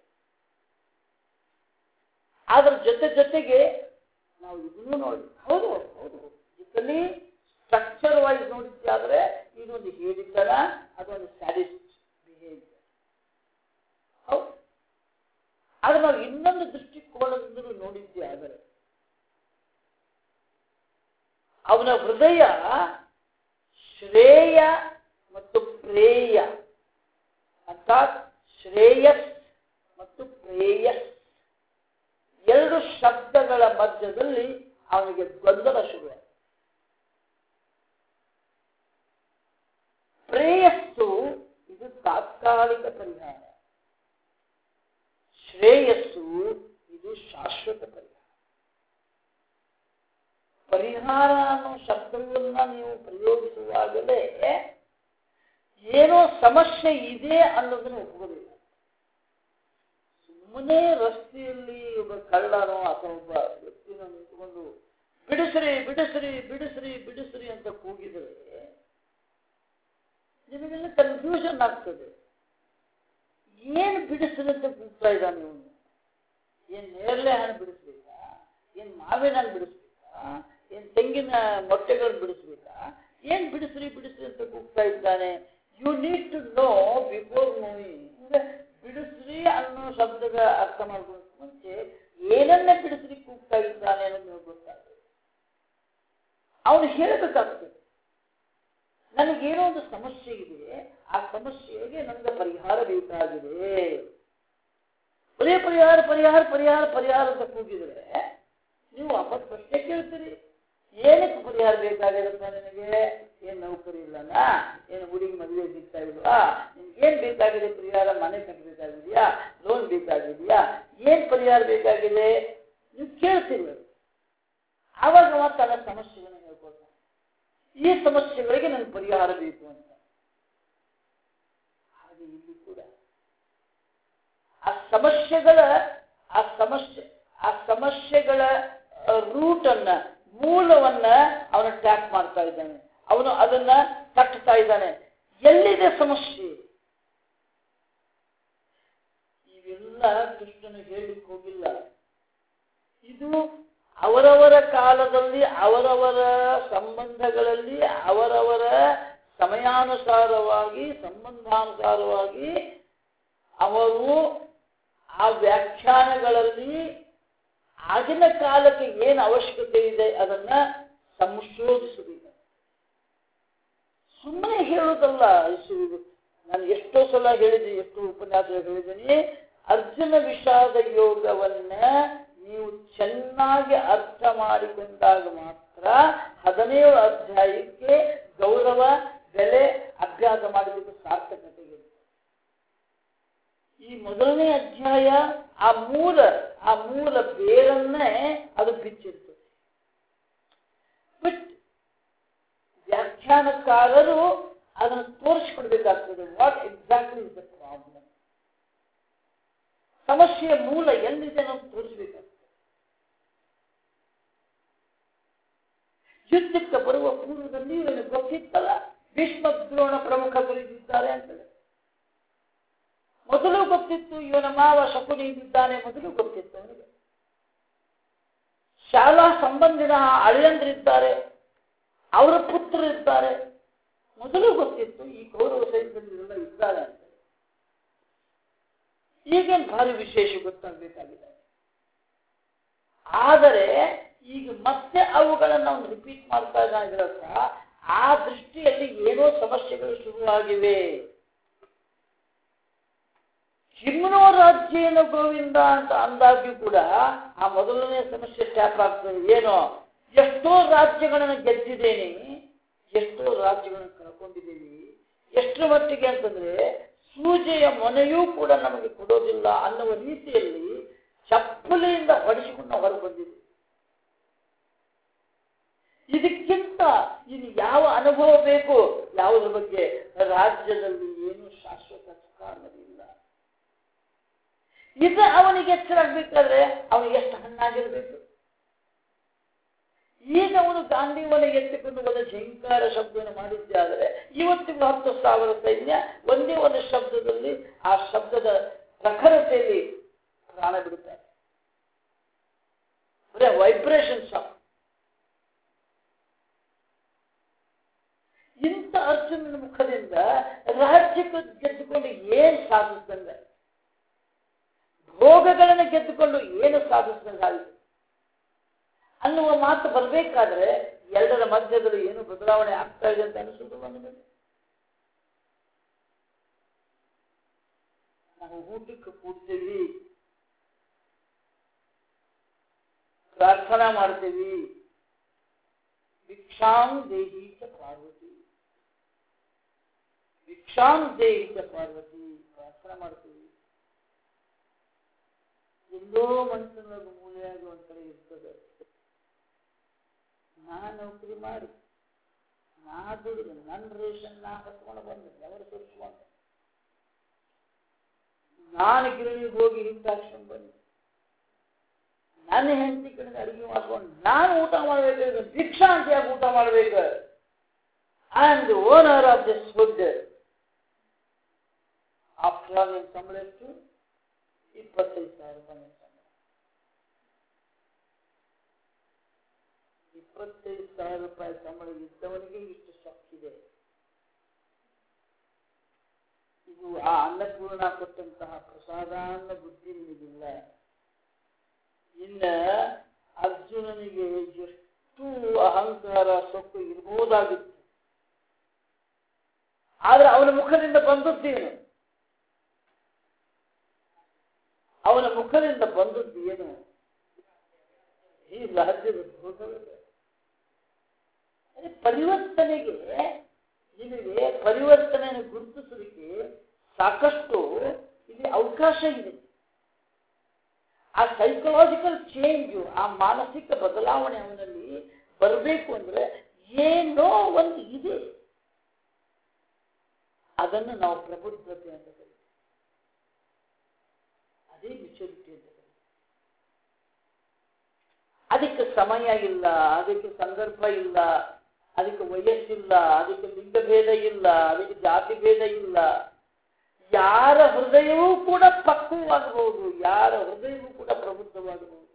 A: ಅದರ ಜೊತೆಗೆ ನಾವು ಇದನ್ನು ನೋಡಿ, ಹೌದು ಇದರಲ್ಲಿ ಸ್ಟ್ರಕ್ಚರ್ ವೈಸ್ ನೋಡಿದ್ದೆ ಆದ್ರೆ ಇದೊಂದು ಹೇರಿತನ, ಅದೊಂದು ಸ್ಯಾಡಿಸ್ಟ್ ಬಿಹೇವಿಯರ್. ಹೌದು, ಆದ್ರೆ ನಾವು ಇನ್ನೊಂದು ದೃಷ್ಟಿಕೋನದಿಂದಲೂ ನೋಡಿದ್ದೆ ಆದರೆ ಅವನ ಹೃದಯ ಶ್ರೇಯ ಮತ್ತು ಪ್ರೇಯ, ಅರ್ಥಾತ್ ಶ್ರೇಯಸ್ ಮತ್ತು ಪ್ರೇಯಸ್ 2 ಶಬ್ದಗಳ ಮಧ್ಯದಲ್ಲಿ ಅವನಿಗೆ ಗೊಂದಲ ಶುರುವಾಯಿತು. ಪ್ರೇಯಸ್ಸು ಇದು ತಾತ್ಕಾಲಿಕ ಪರಿಹಾರ, ಶ್ರೇಯಸ್ಸು ಇದು ಶಾಶ್ವತ ಪರಿಹಾರ. ಪರಿಹಾರ ಅನ್ನೋ ಶಬ್ದವನ್ನ ನೀವು ಪ್ರಯೋಗಿಸುವಾಗಲೇ ಏನೋ ಸಮಸ್ಯೆ ಇದೆ ಅನ್ನೋದನ್ನು ಒಪ್ಕೋಬೇಕು. ಸುಮ್ಮನೆ ರಸ್ತೆಯಲ್ಲಿ ಒಬ್ಬ ಕಳ್ಳನೋ ಅಥವಾ ಒಬ್ಬ ವ್ಯಕ್ತಿನ ನಿಂತುಕೊಂಡು ಬಿಡಿಸ್ರಿ ಬಿಡಿಸ್ರಿ ಬಿಡಿಸ್ರಿ ಬಿಡಿಸ್ರಿ ಅಂತ ಕೂಗಿದರೆ ನಿಮಗೆಲ್ಲ ಕನ್ಫ್ಯೂಷನ್ ಆಗ್ತದೆ. ಏನ್ ಬಿಡಿಸ್ರಿ ಅಂತ ಕೂಗ್ತಾ ಇದ್ದಾನೆ ಇವನು? ಏನ್ ನೇರಳೆ ಹಣ್ಣು ಬಿಡಿಸ್ಬೇಕಾ, ಏನ್ ಮಾವಿನ ಹಣ್ಣು ಬಿಡಿಸ್ಬೇಕಾ, ಏನ್ ತೆಂಗಿನ ಮೊಟ್ಟೆಗಳನ್ನು ಬಿಡಿಸ್ಬೇಕಾ, ಏನ್ ಬಿಡಿಸ್ರಿ ಬಿಡಿಸ್ರಿ ಅಂತ ಕೂಗ್ತಾ ಇದ್ದಾನೆ? You need to know before knowing. ಬಿಡಿಸ್ರಿ ಅನ್ನೋ ಶಬ್ದದ ಅರ್ಥ ಮಾಡ್ಕೊಳ್ಳೋಕೆ ಮುಂಚೆ ಏನನ್ನ ಬಿಡಿಸ್ರಿ ಕೂಗ್ತಾ ಇದ್ದಾನೆ ಅನ್ನೋದು ಗೊತ್ತಾಗ್ತದೆ. ಅವನು ಹೇಳಬೇಕಾಗ್ತದೆ, ನನಗೇನೋ ಒಂದು ಸಮಸ್ಯೆ ಇದೆ, ಆ ಸಮಸ್ಯೆಗೆ ನನಗೆ ಪರಿಹಾರ ಬೇಕಾಗಿದೆ. ಬರೀ ಪರಿಹಾರ ಪರಿಹಾರ ಪರಿಹಾರ ಪರಿಹಾರ ಅಂತ ಕೂಗಿದ್ರೆ ನೀವು ವಾಪಸ್ ಪ್ರಶ್ನೆ ಕೇಳ್ತೀರಿ, ಏನಕ್ಕೆ ಪರಿಹಾರ ಬೇಕಾಗಿರುತ್ತೆ ನಿನಗೆ? ಏನ್ ನೌಕರಿ ಇಲ್ಲನಾ? ಏನು ಹುಡುಗಿ ಮದುವೆ ಸಿಗ್ತಾ ಇಲ್ವಾ? ನಿಮ್ಗೇನ್ ಬೇಕಾಗಿದೆ ಪರಿಹಾರ? ಮನೆ ಕಟ್ಟಬೇಕಾಗಿದೆಯಾ? ಲೋನ್ ಬೇಕಾಗಿದೆಯಾ? ಏನ್ ಪರಿಹಾರ ಬೇಕಾಗಿದೆ ನೀವು ಕೇಳ್ತೀರಿ. ಆವಾಗ ಮಾತ್ರ ತನ್ನ ಸಮಸ್ಯೆಗಳನ್ನು ಹೇಳ್ಕೊಳ್ತಾನೆ, ಈ ಸಮಸ್ಯೆಗಳಿಗೆ ನನಗೆ ಪರಿಹಾರ ಬೇಕು ಅಂತ. ಹಾಗೆ ಇಲ್ಲಿ ಕೂಡ ಆ ಸಮಸ್ಯೆಗಳ ರೂಟ್ ಅನ್ನ, ಮೂಲವನ್ನ ಅವನು ಟ್ರ್ಯಾಕ್ ಮಾಡ್ತಾ ಇದ್ದಾನೆ, ಅವನು ಅದನ್ನ ತಟ್ಟುತ್ತಾ ಇದ್ದಾನೆ. ಎಲ್ಲಿದೆ ಸಮಸ್ಯೆ? ಇವೆಲ್ಲ ಕೃಷ್ಣನು ಹೇಳಲಿಕ್ಕೆ ಹೋಗಿಲ್ಲ. ಇದು ಅವರವರ ಕಾಲದಲ್ಲಿ, ಅವರವರ ಸಂಬಂಧಗಳಲ್ಲಿ, ಅವರವರ ಸಮಯಾನುಸಾರವಾಗಿ, ಸಂಬಂಧಾನುಸಾರವಾಗಿ ಅವರು ಆ ವ್ಯಾಖ್ಯಾನಗಳಲ್ಲಿ ಆಗಿನ ಕಾಲಕ್ಕೆ ಏನು ಅವಶ್ಯಕತೆ ಇದೆ ಅದನ್ನ ಸಂಶೋಧಿಸಬೇಕು. ಸುಮ್ಮನೆ ಹೇಳೋದಲ್ಲ. ನಾನು ಎಷ್ಟೋ ಸಲ ಹೇಳಿದ್ದೀನಿ, ಎಷ್ಟೋ ಉಪನ್ಯಾಸ ಹೇಳಿದ್ದೀನಿ, ಅರ್ಜುನ ವಿಷಾದ ಯೋಗವನ್ನ ನೀವು ಚೆನ್ನಾಗಿ ಅರ್ಥ ಮಾಡಿಕೊಂಡಾಗ ಮಾತ್ರ 17 ಅಧ್ಯಾಯಕ್ಕೆ ಗೌರವ, ಬೆಲೆ, ಅಭ್ಯಾಸ ಮಾಡಲಿಕ್ಕೆ ಸಾರ್ಥಕತೆ ಇದೆ. ಈ ಮೊದಲನೇ ಅಧ್ಯಾಯ ಆ ಮೂಲ ಬೇರನ್ನೇ ಅದು ಬಿಚ್ಚಿರ್ತದೆ. ಬಟ್ ವ್ಯಾಖ್ಯಾನಕಾರರು ಅದನ್ನು ತೋರಿಸಿಕೊಡ್ಬೇಕಾಗ್ತದೆ. What exactly is the problem, ಸಮಸ್ಯೆಯ ಮೂಲ ಎಲ್ಲಿದೆ ಅನ್ನೋದು ತೋರಿಸಬೇಕಾಗ್ತದೆ. ಯುದ್ಧಕ್ಕೆ ಬರುವ ಪೂರ್ವದಲ್ಲಿ ಇವನಿಗೆ ಗೊತ್ತಿತ್ತಲ್ಲ ಭೀಷ್ಮ ದ್ರೋಣ ಪ್ರಮುಖ ಬರೀದಿದ್ದಾರೆ ಅಂತೇಳಿ. ಮೊದಲು ಗೊತ್ತಿತ್ತು, ಇವನ ಮಾವ ಶಕುನಿ ಇದ್ದಾನೆ, ಮೊದಲು ಗೊತ್ತಿತ್ತು ಅವನಿಗೆ. ಶಾಲ ಸಂಬಂಧಿನ ಅಳಿಯಂದ್ರಿದ್ದಾರೆ, ಅವರ ಪುತ್ರರಿದ್ದಾರೆ. ಮೊದಲು ಗೊತ್ತಿತ್ತು ಈ ಕೌರವ ಸೈನ್ಯದಲ್ಲಿಲ್ಲ ಇದ್ದಾರೆ ಅಂತ. ಈಗೇನು ಭಾರಿ ವಿಶೇಷ ಗೊತ್ತಾಗಬೇಕಾಗಿದೆ. ಆದರೆ ಈಗ ಮತ್ತೆ ಅವುಗಳನ್ನು ನಾವು ರಿಪೀಟ್ ಮಾಡ್ತಾ ಇದ್ರಕ್ಕ ಆ ದೃಷ್ಟಿಯಲ್ಲಿ ಏನೋ ಸಮಸ್ಯೆಗಳು ಶುರುವಾಗಿವೆ. ಹಿಮ್ನೋ ರಾಜ್ಯೇನ ಗೋವಿಂದ ಅಂತ ಅಂದಾಗ್ಯೂ ಕೂಡ ಆ ಮೊದಲನೇ ಸಮಸ್ಯೆ ಟ್ಯಾಪ್ ಆಗ್ತದೆ. ಏನೋ ಎಷ್ಟೋ ರಾಜ್ಯಗಳನ್ನು ಗೆದ್ದಿದ್ದೇನೆ, ಎಷ್ಟೋ ರಾಜ್ಯಗಳನ್ನು ಕಳ್ಕೊಂಡಿದ್ದೀವಿ. ಎಷ್ಟರ ಮಟ್ಟಿಗೆ ಅಂತಂದ್ರೆ ಸೂಜೆಯ ಮೊನೆಯೂ ಕೂಡ ನಮಗೆ ಕೊಡೋದಿಲ್ಲ ಅನ್ನುವ ರೀತಿಯಲ್ಲಿ ಚಪ್ಪಲಿಯಿಂದ ಹೊಡೆಸಿಕೊಂಡು ಹೊರ ಬಂದಿದೆ. ಇದಕ್ಕಿಂತ ಇನ್ನು ಯಾವ ಅನುಭವ ಬೇಕು? ಯಾವುದ್ರ ಬಗ್ಗೆ? ರಾಜ್ಯದಲ್ಲಿ ಏನು ಶಾಶ್ವತ ಕಾರಣವಿಲ್ಲ. ಇದು ಅವನಿಗೆ ಎಚ್ಚರಾಗಬೇಕಾದ್ರೆ ಅವನಿಗೆ ಎಷ್ಟು ಹಣ್ಣಾಗಿರ್ಬೇಕು. ಈಗ ಅವನು ಗಾಂಧೀವನಿಗೆ ಎತ್ತಿಕೊಂಡು ಒಂದು ಝಂಕಾರ ಶಬ್ದವನ್ನು ಮಾಡಿದ್ದೆ ಆದರೆ ಇವತ್ತಿಗೂ 10,000 ಸೈನ್ಯ ಒಂದೇ ಒಂದು ಶಬ್ದದಲ್ಲಿ ಆ ಶಬ್ದದ ಪ್ರಖರತೆಯಲ್ಲಿ ಪ್ರಾಣ ಬಿಡುತ್ತಾರೆ. ಬರೇ ವೈಬ್ರೇಷನ್ ಶಾಪ್. ಇಂಥ ಅರ್ಜುನನ ಮುಖದಿಂದ ರಾಜ್ಯಕ್ಕೆ ಗೆದ್ದುಕೊಂಡು ಏನು ಸಾಧಿಸಿದಂಗೆ, ಭೋಗಗಳನ್ನು ಗೆದ್ದುಕೊಂಡು ಏನು ಸಾಧಿಸಿದಂಗಾಗಿದೆ ಅನ್ನುವ ಮಾತು ಬರಬೇಕಾದ್ರೆ ಎರಡರ ಮಧ್ಯದಲ್ಲಿ ಏನು ಬದಲಾವಣೆ ಆಗ್ತಾ ಇದೆ ಅಂತ ಅನಿಸುವುದು ನಮಗೆ. ನಾವು ಊಟಕ್ಕೆ ಕೂಡ್ತೀವಿ, ಪ್ರಾರ್ಥನಾ ಮಾಡ್ತೀವಿ, ಭಿಕ್ಷಾಂ ದೇಹಿ ಚ ಪಾರ್ವತಿ, ಭಿಕ್ಷಾಂ ದೇಹಿ ಚ ಪಾರ್ವತಿ ಪ್ರಾರ್ಥನಾ ಮಾಡ್ತೀವಿ. ಎಲ್ಲೋ ಮನಸ್ಸಿನ ಮೂಲೆಯಾಗಿ ಒಂಥರ ಇರ್ತದೆ. ನಾ ನೌಕರಿ ಮಾಡಿ, ನಾ ದುಡಿದು, ನನ್ನ ರೇಷನ್ ನಾ ಕಟ್ಕೊಂಡು ಬಂದೆ, ಅವರು ಸುರಿಸ್ಕೊಂಡು, ನಾನು ಗಿರಣಿಗೆ ಹೋಗಿ ಹಿಂತಾಕ್ಸ್ಕೊಂಡು ಬಂದೆ, ನನ್ನ ಹೆಂಡತಿ ಕಡೆಗೆ ಅಡುಗೆ ಮಾಡ್ಕೊಂಡು ನಾನು ಊಟ ಮಾಡಬೇಕು, ಭಿಕ್ಷಾಂತಿಯಾಗಿ ಊಟ ಮಾಡಬೇಕು. I am the owner of this food. After all ನಿನ್ನ ಸಂಬಳ ಎಷ್ಟು? 25,000 ರೂಪಾಯಿ ಸಂಬಳ. 25,000 ರೂಪಾಯಿ ಸಂಬಳ ಇದ್ದವನಿಗೆ ಇಷ್ಟು ಶಕ್ತಿದೆ. ಇದು ಆ ಅನ್ನಪೂರ್ಣ ಕೊಟ್ಟಂತಹ ಪ್ರಸಾದಾನ್ನ ಬುದ್ಧಿ ನಿಮಗಿಲ್ಲ. ಇನ್ನ ಅರ್ಜುನನಿಗೆ ಎಷ್ಟು ಅಹಂಕಾರ ಸೊಕ್ಕು ಇರಬಹುದಾಗಿತ್ತು. ಆದ್ರೆ ಅವನ ಮುಖದಿಂದ ಬಂದದ್ದೇನು? ಅವನ ಮುಖದಿಂದ ಬಂದದ್ದು ಏನು? ಈ ರಾಜ್ಯದ ಭೋಗವಿದೆ. ಪರಿವರ್ತನೆಗೆ, ನಿಮಗೆ ಪರಿವರ್ತನೆಯನ್ನು ಗುರುತಿಸಲಿಕ್ಕೆ ಸಾಕಷ್ಟು ಇಲ್ಲಿ ಅವಕಾಶ ಇದೆ. ಆ ಸೈಕಲಾಜಿಕಲ್ ಚೇಂಜು, ಆ ಮಾನಸಿಕ ಬದಲಾವಣೆ ಅವನಲ್ಲಿ ಬರಬೇಕು ಅಂದ್ರೆ ಏನೋ ಒಂದು ಇದೆ. ಅದನ್ನು ನಾವು ಪ್ರಬುದ್ಧತೆ ಅಂತ ಕರೀತೀವಿ. ಅದೇ ಮೆಚುರಿಟಿ ಅಂತ ಕರೀತೀವಿ. ಅದಕ್ಕೆ ಸಮಯ ಇಲ್ಲ, ಅದಕ್ಕೆ ಸಂದರ್ಭ ಇಲ್ಲ, ಅದಕ್ಕೆ ವಯಸ್ಸಿಲ್ಲ, ಅದಕ್ಕೆ ಲಿಂಗಭೇದ ಇಲ್ಲ, ಅದಕ್ಕೆ ಜಾತಿ ಭೇದ ಇಲ್ಲ. ಯಾರ ಹೃದಯವೂ ಕೂಡ ಪಕ್ವವಾಗಬಹುದು, ಯಾರ ಹೃದಯವೂ ಕೂಡ ಪ್ರಬುದ್ಧವಾಗಬಹುದು.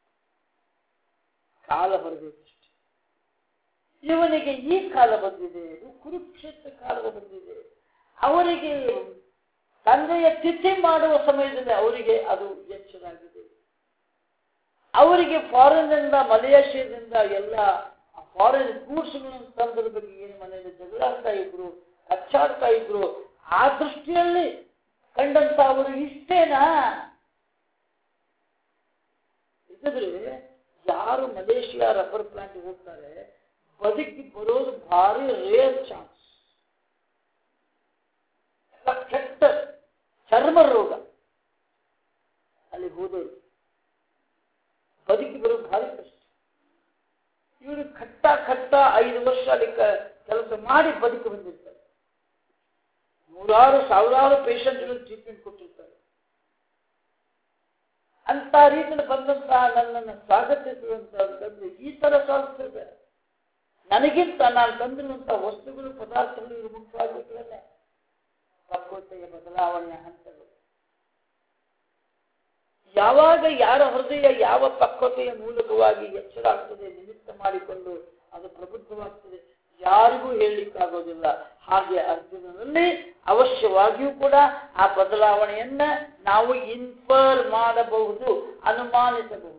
A: ಕಾಲ ಬರಬೇಕಷ್ಟೆ. ಇವನಿಗೆ ಈ ಕಾಲ ಬಂದಿದೆ, ಕುರುಕ್ಷೇತ್ರ ಕಾಲ ಬಂದಿದೆ. ಅವರಿಗೆ ತಂದೆಯ ತಿಥಿ ಮಾಡುವ ಸಮಯದಲ್ಲಿ ಅವರಿಗೆ ಅದು ಎಚ್ಚರಾಗಿದೆ. ಅವರಿಗೆ ಫಾರಿನ್ನಿಂದ, ಮಲೇಷಿಯಾದಿಂದ ಎಲ್ಲ ಫಾರಿನ್ ಗೂಡ್ಸ್ಗಳನ್ನು ತಂದ್ರ ಬಗ್ಗೆ ಏನು ಮನೆಯಲ್ಲಿ ಜಗಳಾಡ್ತಾ ಇದ್ರು, ಹಚ್ಚಾಡ್ತಾ ಇದ್ರು. ಆ ದೃಷ್ಟಿಯಲ್ಲಿ ಕಂಡಂತ ಅವರು ಇಷ್ಟೇನಾ? ಇದ್ರೆ ಯಾರು ಮಲೇಷಿಯಾ ರಬ್ಬರ್ ಪ್ಲಾಂಟ್ ಹೋಗ್ತಾರೆ ಬದುಕಿ ಬರೋದು ಭಾರಿ ರೇರ್ ಚಾನ್ಸ್. ಕೆಟ್ಟ ಚರ್ಮ ರೋಗ ಅಲ್ಲಿ ಹೋದವರು ಬದುಕಿ ಬರೋದು ಭಾರಿ ಕಷ್ಟ. ಇವರು ಖಟ್ಟ 5 ವರ್ಷ ಅಲ್ಲಿ ಕೆಲಸ ಮಾಡಿ ಬದುಕಿ ಬಂದಿರ್ತಾರೆ. 100,000 ಪೇಷಂಟ್ಗಳು ಟ್ರೀಟ್ಮೆಂಟ್ ಕೊಟ್ಟಿರ್ತಾರೆ. ಅಂತ ರೀತಿಯಲ್ಲಿ ಬಂದಂತಹ ನನ್ನನ್ನು ಸ್ವಾಗತಿಸುವಂತಂದ್ರೆ ಈ ತರ ಸ್ವಾಗತಿಸಿದೆ. ನನಗಿಂತ ನಾನು ತಂದಿರುವಂತಹ ವಸ್ತುಗಳು, ಪದಾರ್ಥಗಳು ಇವರು ಮುಖ್ಯವಾಗಿಲ್ಲ. ಪಕ್ವತೆಯ ಬದಲಾವಣೆಯ ಹಂತಗಳು ಯಾವಾಗ ಯಾರ ಹೃದಯ ಯಾವ ಪಕ್ವತೆಯ ಮೂಲಕವಾಗಿ ಎಚ್ಚರ ಆಗ್ತದೆ, ಮಾಡಿಕೊಂಡು ಅದು ಪ್ರಬುದ್ಧವಾಗ್ತದೆ, ಯಾರಿಗೂ ಹೇಳಲಿಕ್ಕಾಗೋದಿಲ್ಲ. ಹಾಗೆ ಅರ್ಜುನನಲ್ಲಿ ಅವಶ್ಯವಾಗಿಯೂ ಕೂಡ ಆ ಬದಲಾವಣೆಯನ್ನ ನಾವು ಇನ್ಫರ್ ಮಾಡಬಹುದು, ಅನುಮಾನಿಸಬಹುದು.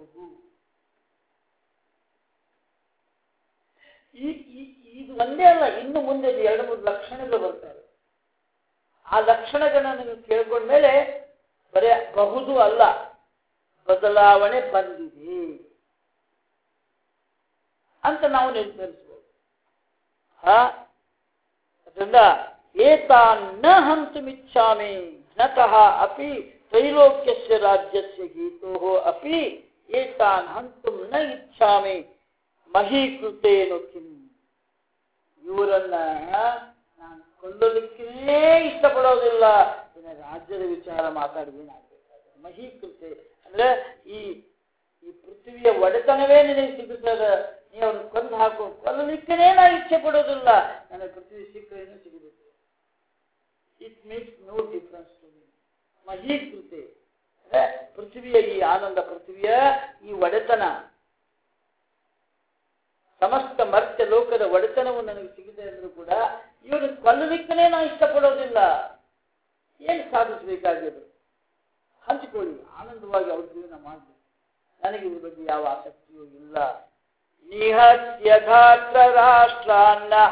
A: ಇದು ಒಂದೇ ಅಲ್ಲ, ಇನ್ನು ಮುಂದೆ 2-3 ಲಕ್ಷಣಗಳು ಬರ್ತಾರೆ. ಆ ಲಕ್ಷಣಗಳನ್ನ ನೀವು ಕೇಳ್ಕೊಂಡ್ಮೇಲೆ ಬರೇ ಬಹುದು ಅಲ್ಲ, ಬದಲಾವಣೆ ಬಂದಿದೆ ಅಂತ ನಾವು ನಿರ್ಧರಿಸಬಹುದು. ಅದರಿಂದ ಏತಾನ್ನ ಹಂತುಮಿಚ್ಛಾಮಿ ನತಃ ಅಪಿ ತ್ರೈಲೋಕ್ಯಸ್ಯ ರಾಜ್ಯಸ್ಯ ಗೀತೋ ಅಪಿ ಏತಾನ್ ಹಂತುಂ ನ ಇಚ್ಛಾಮಿ ಮಹೀಕೃತೇನು ಕಿಂ. ಇವರನ್ನ ನಾನು ಕೊಲ್ಲಲಿಕ್ಕೇ ಇಷ್ಟಪಡೋದಿಲ್ಲ, ಇನ್ನು ರಾಜ್ಯದ ವಿಚಾರ ಮಾತಾಡಿದೇನಾಗಬೇಕಾದ್ರೆ. ಮಹೀಕೃತೆ ಅಂದ್ರೆ ಈ ಪೃಥ್ವಿಯ ಒಡೆತನವೇ ನಿನಗೆ ಸಿಗುತ್ತದೆ, ನೀವು ಅವ್ರನ್ನ ಕೊಂದು ಹಾಕೋ, ಕೊಲ್ಲಲಿಕ್ಕೇ ನಾ ಇಚ್ಛೆ ಪಡೋದಿಲ್ಲ, ನನಗೆ ಪೃಥ್ವಿ ಸಿಕ್ಕರೇನು ಸಿಗಬೇಕು. It makes no difference to me. ಮಹೀಕೃತೆ ಅಂದ್ರೆ ಪೃಥ್ವಿಯ ಈ ಆನಂದ, ಪೃಥ್ವಿಯ ಈ ಒಡೆತನ, ಸಮಸ್ತ ಮರ್ತ್ಯ ಲೋಕದ ಒಡೆತನವು ನನಗೆ ಸಿಗಿದೆ ಅಂದ್ರೂ ಕೂಡ ಇವರು ಕೊಲ್ಲಲಿಕ್ಕನೇ ನಾ ಇಷ್ಟಪಡೋದಿಲ್ಲ. ಏನು ಸಾಧಿಸಬೇಕಾಗಿದೆ? ಹಂಚಿಕೊಳ್ಳಿ, ಆನಂದವಾಗಿ ಅವ್ರ ಜೀವನ ಮಾಡಲಿ, ನನಗೆ ಇದ್ರ ಬಗ್ಗೆ ಯಾವ ಆಸಕ್ತಿಯೂ ಇಲ್ಲ. ನಿಹತ್ಯ ಧಾತ್ರ ರಾಷ್ಟ್ರಾನ್ನಃ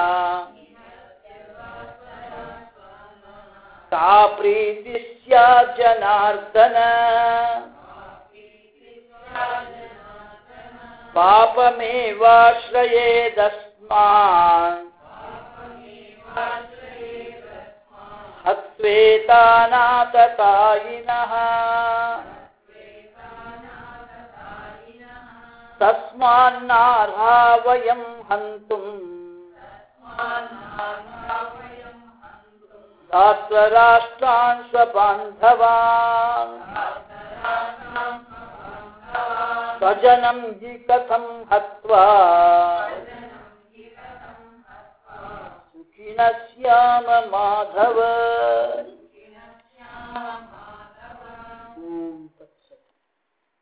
A: ಕಾ ಪ್ರೀತಿ ಸ್ಯಾತ್ ಜನಾರ್ದನ ಪಾಪಮೇವಾಶ್ರಯೇದಸ್ಮಾನ್ ಹತ್ವೇತಾನಾತತಾಯಿನಃ ತಸ್ಮಾನ್ನಾರ್ಹಾ ವಯಂ ಹಂತುಂ ಧಾತ್ರಾಷ್ಟ್ರಾನ್ ಸ್ವಬಾಂಧವಾನ್ ಸ್ವಜನಂ ಹಿ ಕಥಂ ಹತ್ವಾ ಸುಖಿನಃ ಸ್ಯಾಮ ಮಾಧವ.